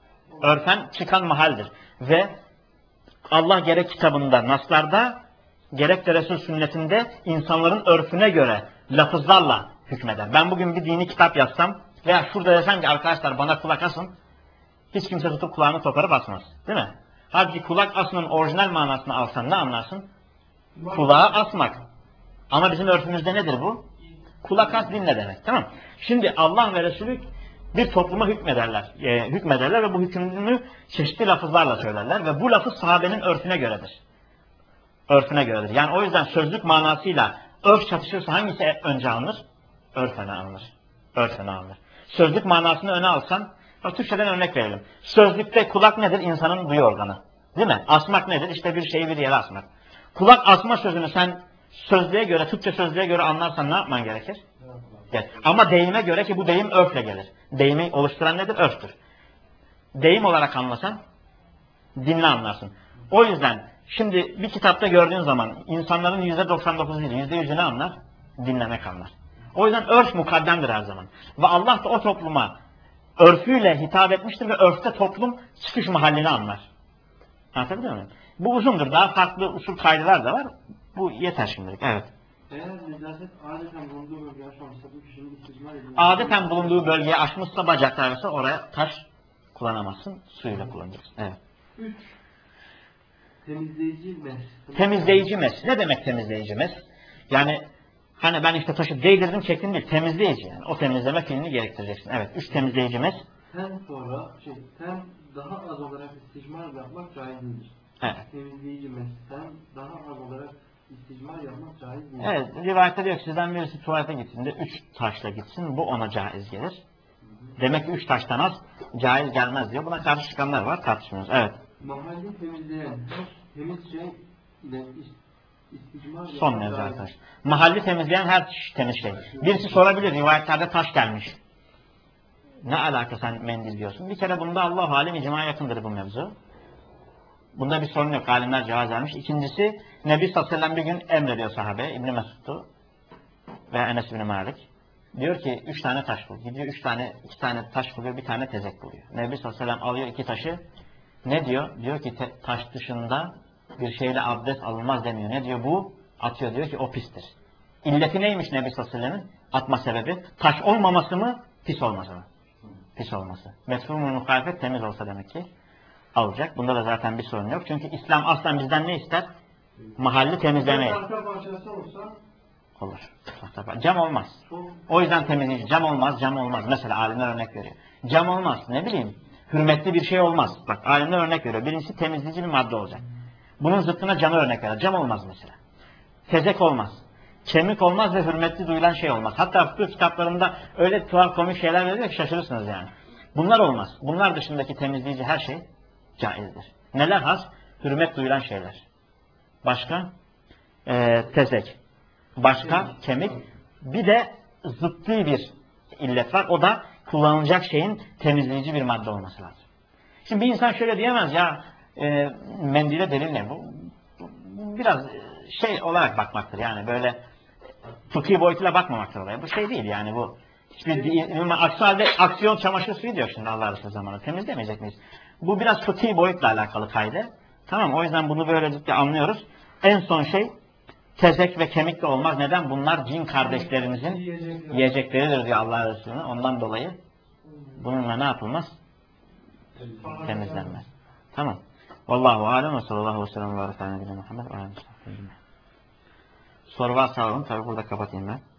Örfen çıkan mahaldir. Ve Allah gerek kitabında, naslarda, gerek de Resul sünnetinde insanların örfüne göre lafızlarla hükmeder. Ben bugün bir dini kitap yazsam veya şurada desem ki arkadaşlar bana kulak asın, hiç kimse tutup kulağını koparıp asmaz. Değil mi? Halbuki kulak asmanın orijinal manasını alsan ne anlarsın? Kulağa asmak. Ama bizim örfümüzde nedir bu? Kulak as dinle demek. Tamam. Şimdi Allah ve Resulü bir topluma hükmederler. E, hükmederler ve bu hükmünü çeşitli lafızlarla söylerler ve bu lafız sahabenin örfüne göredir. Örfüne göredir. Yani o yüzden sözlük manasıyla örf çatışırsa hangisi önce alınır? Örf öne alınır. Örf öne alınır. Sözlük manasını öne alsan, Türkçeden örnek verelim. Sözlükte kulak nedir? İnsanın duyu organı. Değil mi? Asmak nedir? İşte bir şeyi bir yere asmak. Kulak asma sözünü sen sözlüğe göre, Türkçe sözlüğe göre anlarsan ne yapman gerekir? Evet. Ama deyime göre ki bu deyim örfle gelir. Deyimi oluşturan nedir? Örftür. Deyim olarak anlasan dinle anlarsın. O yüzden şimdi bir kitapta gördüğün zaman insanların yüzde doksan dokuzu değil, yüzde yüzünü anlar, dinlemek anlar. O yüzden örf mukaddemdir her zaman. Ve Allah da o topluma örfüyle hitap etmiştir ve örfte toplum çıkış mahallini anlar. Anlatabiliyor muyum? Bu uzundur. Daha farklı usul kaydeler de var. Bu yeter şimdilik. Evet. Eğer necaset adeten bulunduğu bölgeye aşmamışsa bu kişinin isticmar edilmesi... Adeten bulunduğu bölgeye aşmışsa bacaklar arası oraya taş kullanamazsın. Suyla kullanacaksın. Evet. üç. Temizleyici mes. Temizleyici mes. Ne demek temizleyici mes? Yani hani ben işte taşı değdirdim çektim değil. Temizleyici yani. O temizleme fiilini gerektireceksin. Evet. Üç temizleyici mes. Ten sonra şey, ten daha az olarak isticmar yapmak caiz değildir. Evet. Temizleyici mes. Ten daha az olarak isticmar yapmak caiz değildir. Evet. Rivayette diyor ki sizden birisi tuvalete gittiğinde üç taşla gitsin. Bu ona caiz gelir. Demek ki üç taştan az caiz gelmez diyor. Buna karşı çıkanlar var. Tartışmıyoruz. Evet. Mahalli temizleyen temiz şey ile isticmar Son yapmak mevzu caiz. taş. Mahalli temizleyen her temiz şey. Birisi sorabilir. Rivayetlerde taş gelmiş. Ne alaka sen mendil diyorsun? Bir kere bunda Allah-u Alem icmaya yakındır bu mevzu. Bunda bir sorun yok. Alimler cevaz vermiş. İkincisi Nebi sallallahu aleyhi ve sellem bir gün emrediyor sahabe İbn Mesud'u ve Enes bin Malik. Diyor ki üç tane taş bul. Gidiyor üç tane, iki tane taş buluyor, bir tane tezek buluyor. Nebi sallallahu aleyhi ve sellem alıyor iki taşı. Ne diyor? Diyor ki te, taş dışında bir şeyle abdest alınmaz demiyor. Ne diyor bu? Atıyor diyor ki o pistir. İlleti neymiş Nebi sallallahu aleyhi ve sellem'in? Atma sebebi. Taş olmaması mı? Pis olması mı? Pis olması. Mefhum-u muhalefet temiz olsa demek ki alacak. Bunda da zaten bir sorun yok. Çünkü İslam aslen bizden ne ister? Mahalli temizlemeyi. Arka parçası olsa Olur. Cam olmaz. O yüzden temizleyici. Cam olmaz, cam olmaz. Mesela alimler örnek veriyor. Cam olmaz. Ne bileyim. Hürmetli bir şey olmaz. Bak alimler örnek veriyor. Birincisi temizleyici bir madde olacak. Bunun zıttına camı örnek veriyor. Cam olmaz mesela. Tezek olmaz. Kemik olmaz ve hürmetli duyulan şey olmaz. Hatta fıkıh kitaplarında öyle tuhaf komik şeyler veriyor ki şaşırırsınız yani. Bunlar olmaz. Bunlar dışındaki temizleyici her şey caizdir. Neler has? Hürmet duyulan şeyler. Başka? Ee, tezek. Başka? Kemik. Bir de zıttı bir illet var. O da kullanılacak şeyin temizleyici bir madde olması lazım. Şimdi bir insan şöyle diyemez ya e, mendile delil ne? Bu, bu, bu biraz şey olarak bakmaktır. Yani böyle fıkhi boyutuyla bakmamaktır olaya. Bu şey değil yani bu. Hiçbir aksi halde aksiyon çamaşır suyu diyor şimdi Allah arası zamanı. Temizlemeyecek miyiz? Bu biraz fıkhi boyutla alakalı kaydı. Tamam, o yüzden bunu böylelikle anlıyoruz. En son şey tezek ve kemik de olmaz. Neden? Bunlar cin kardeşlerimizin yiyecekler. yiyecekleridir diyor Allah Resulü. Ondan dolayı bununla ne yapılmaz? Temizlenmez. Tamam. Vallahu alem ve sallallahu aleyhi ve sellem ve barakatuhu Muhammed ve aleyhi ve sellem. Soru varsa alın. Tabi burada kapatayım ben.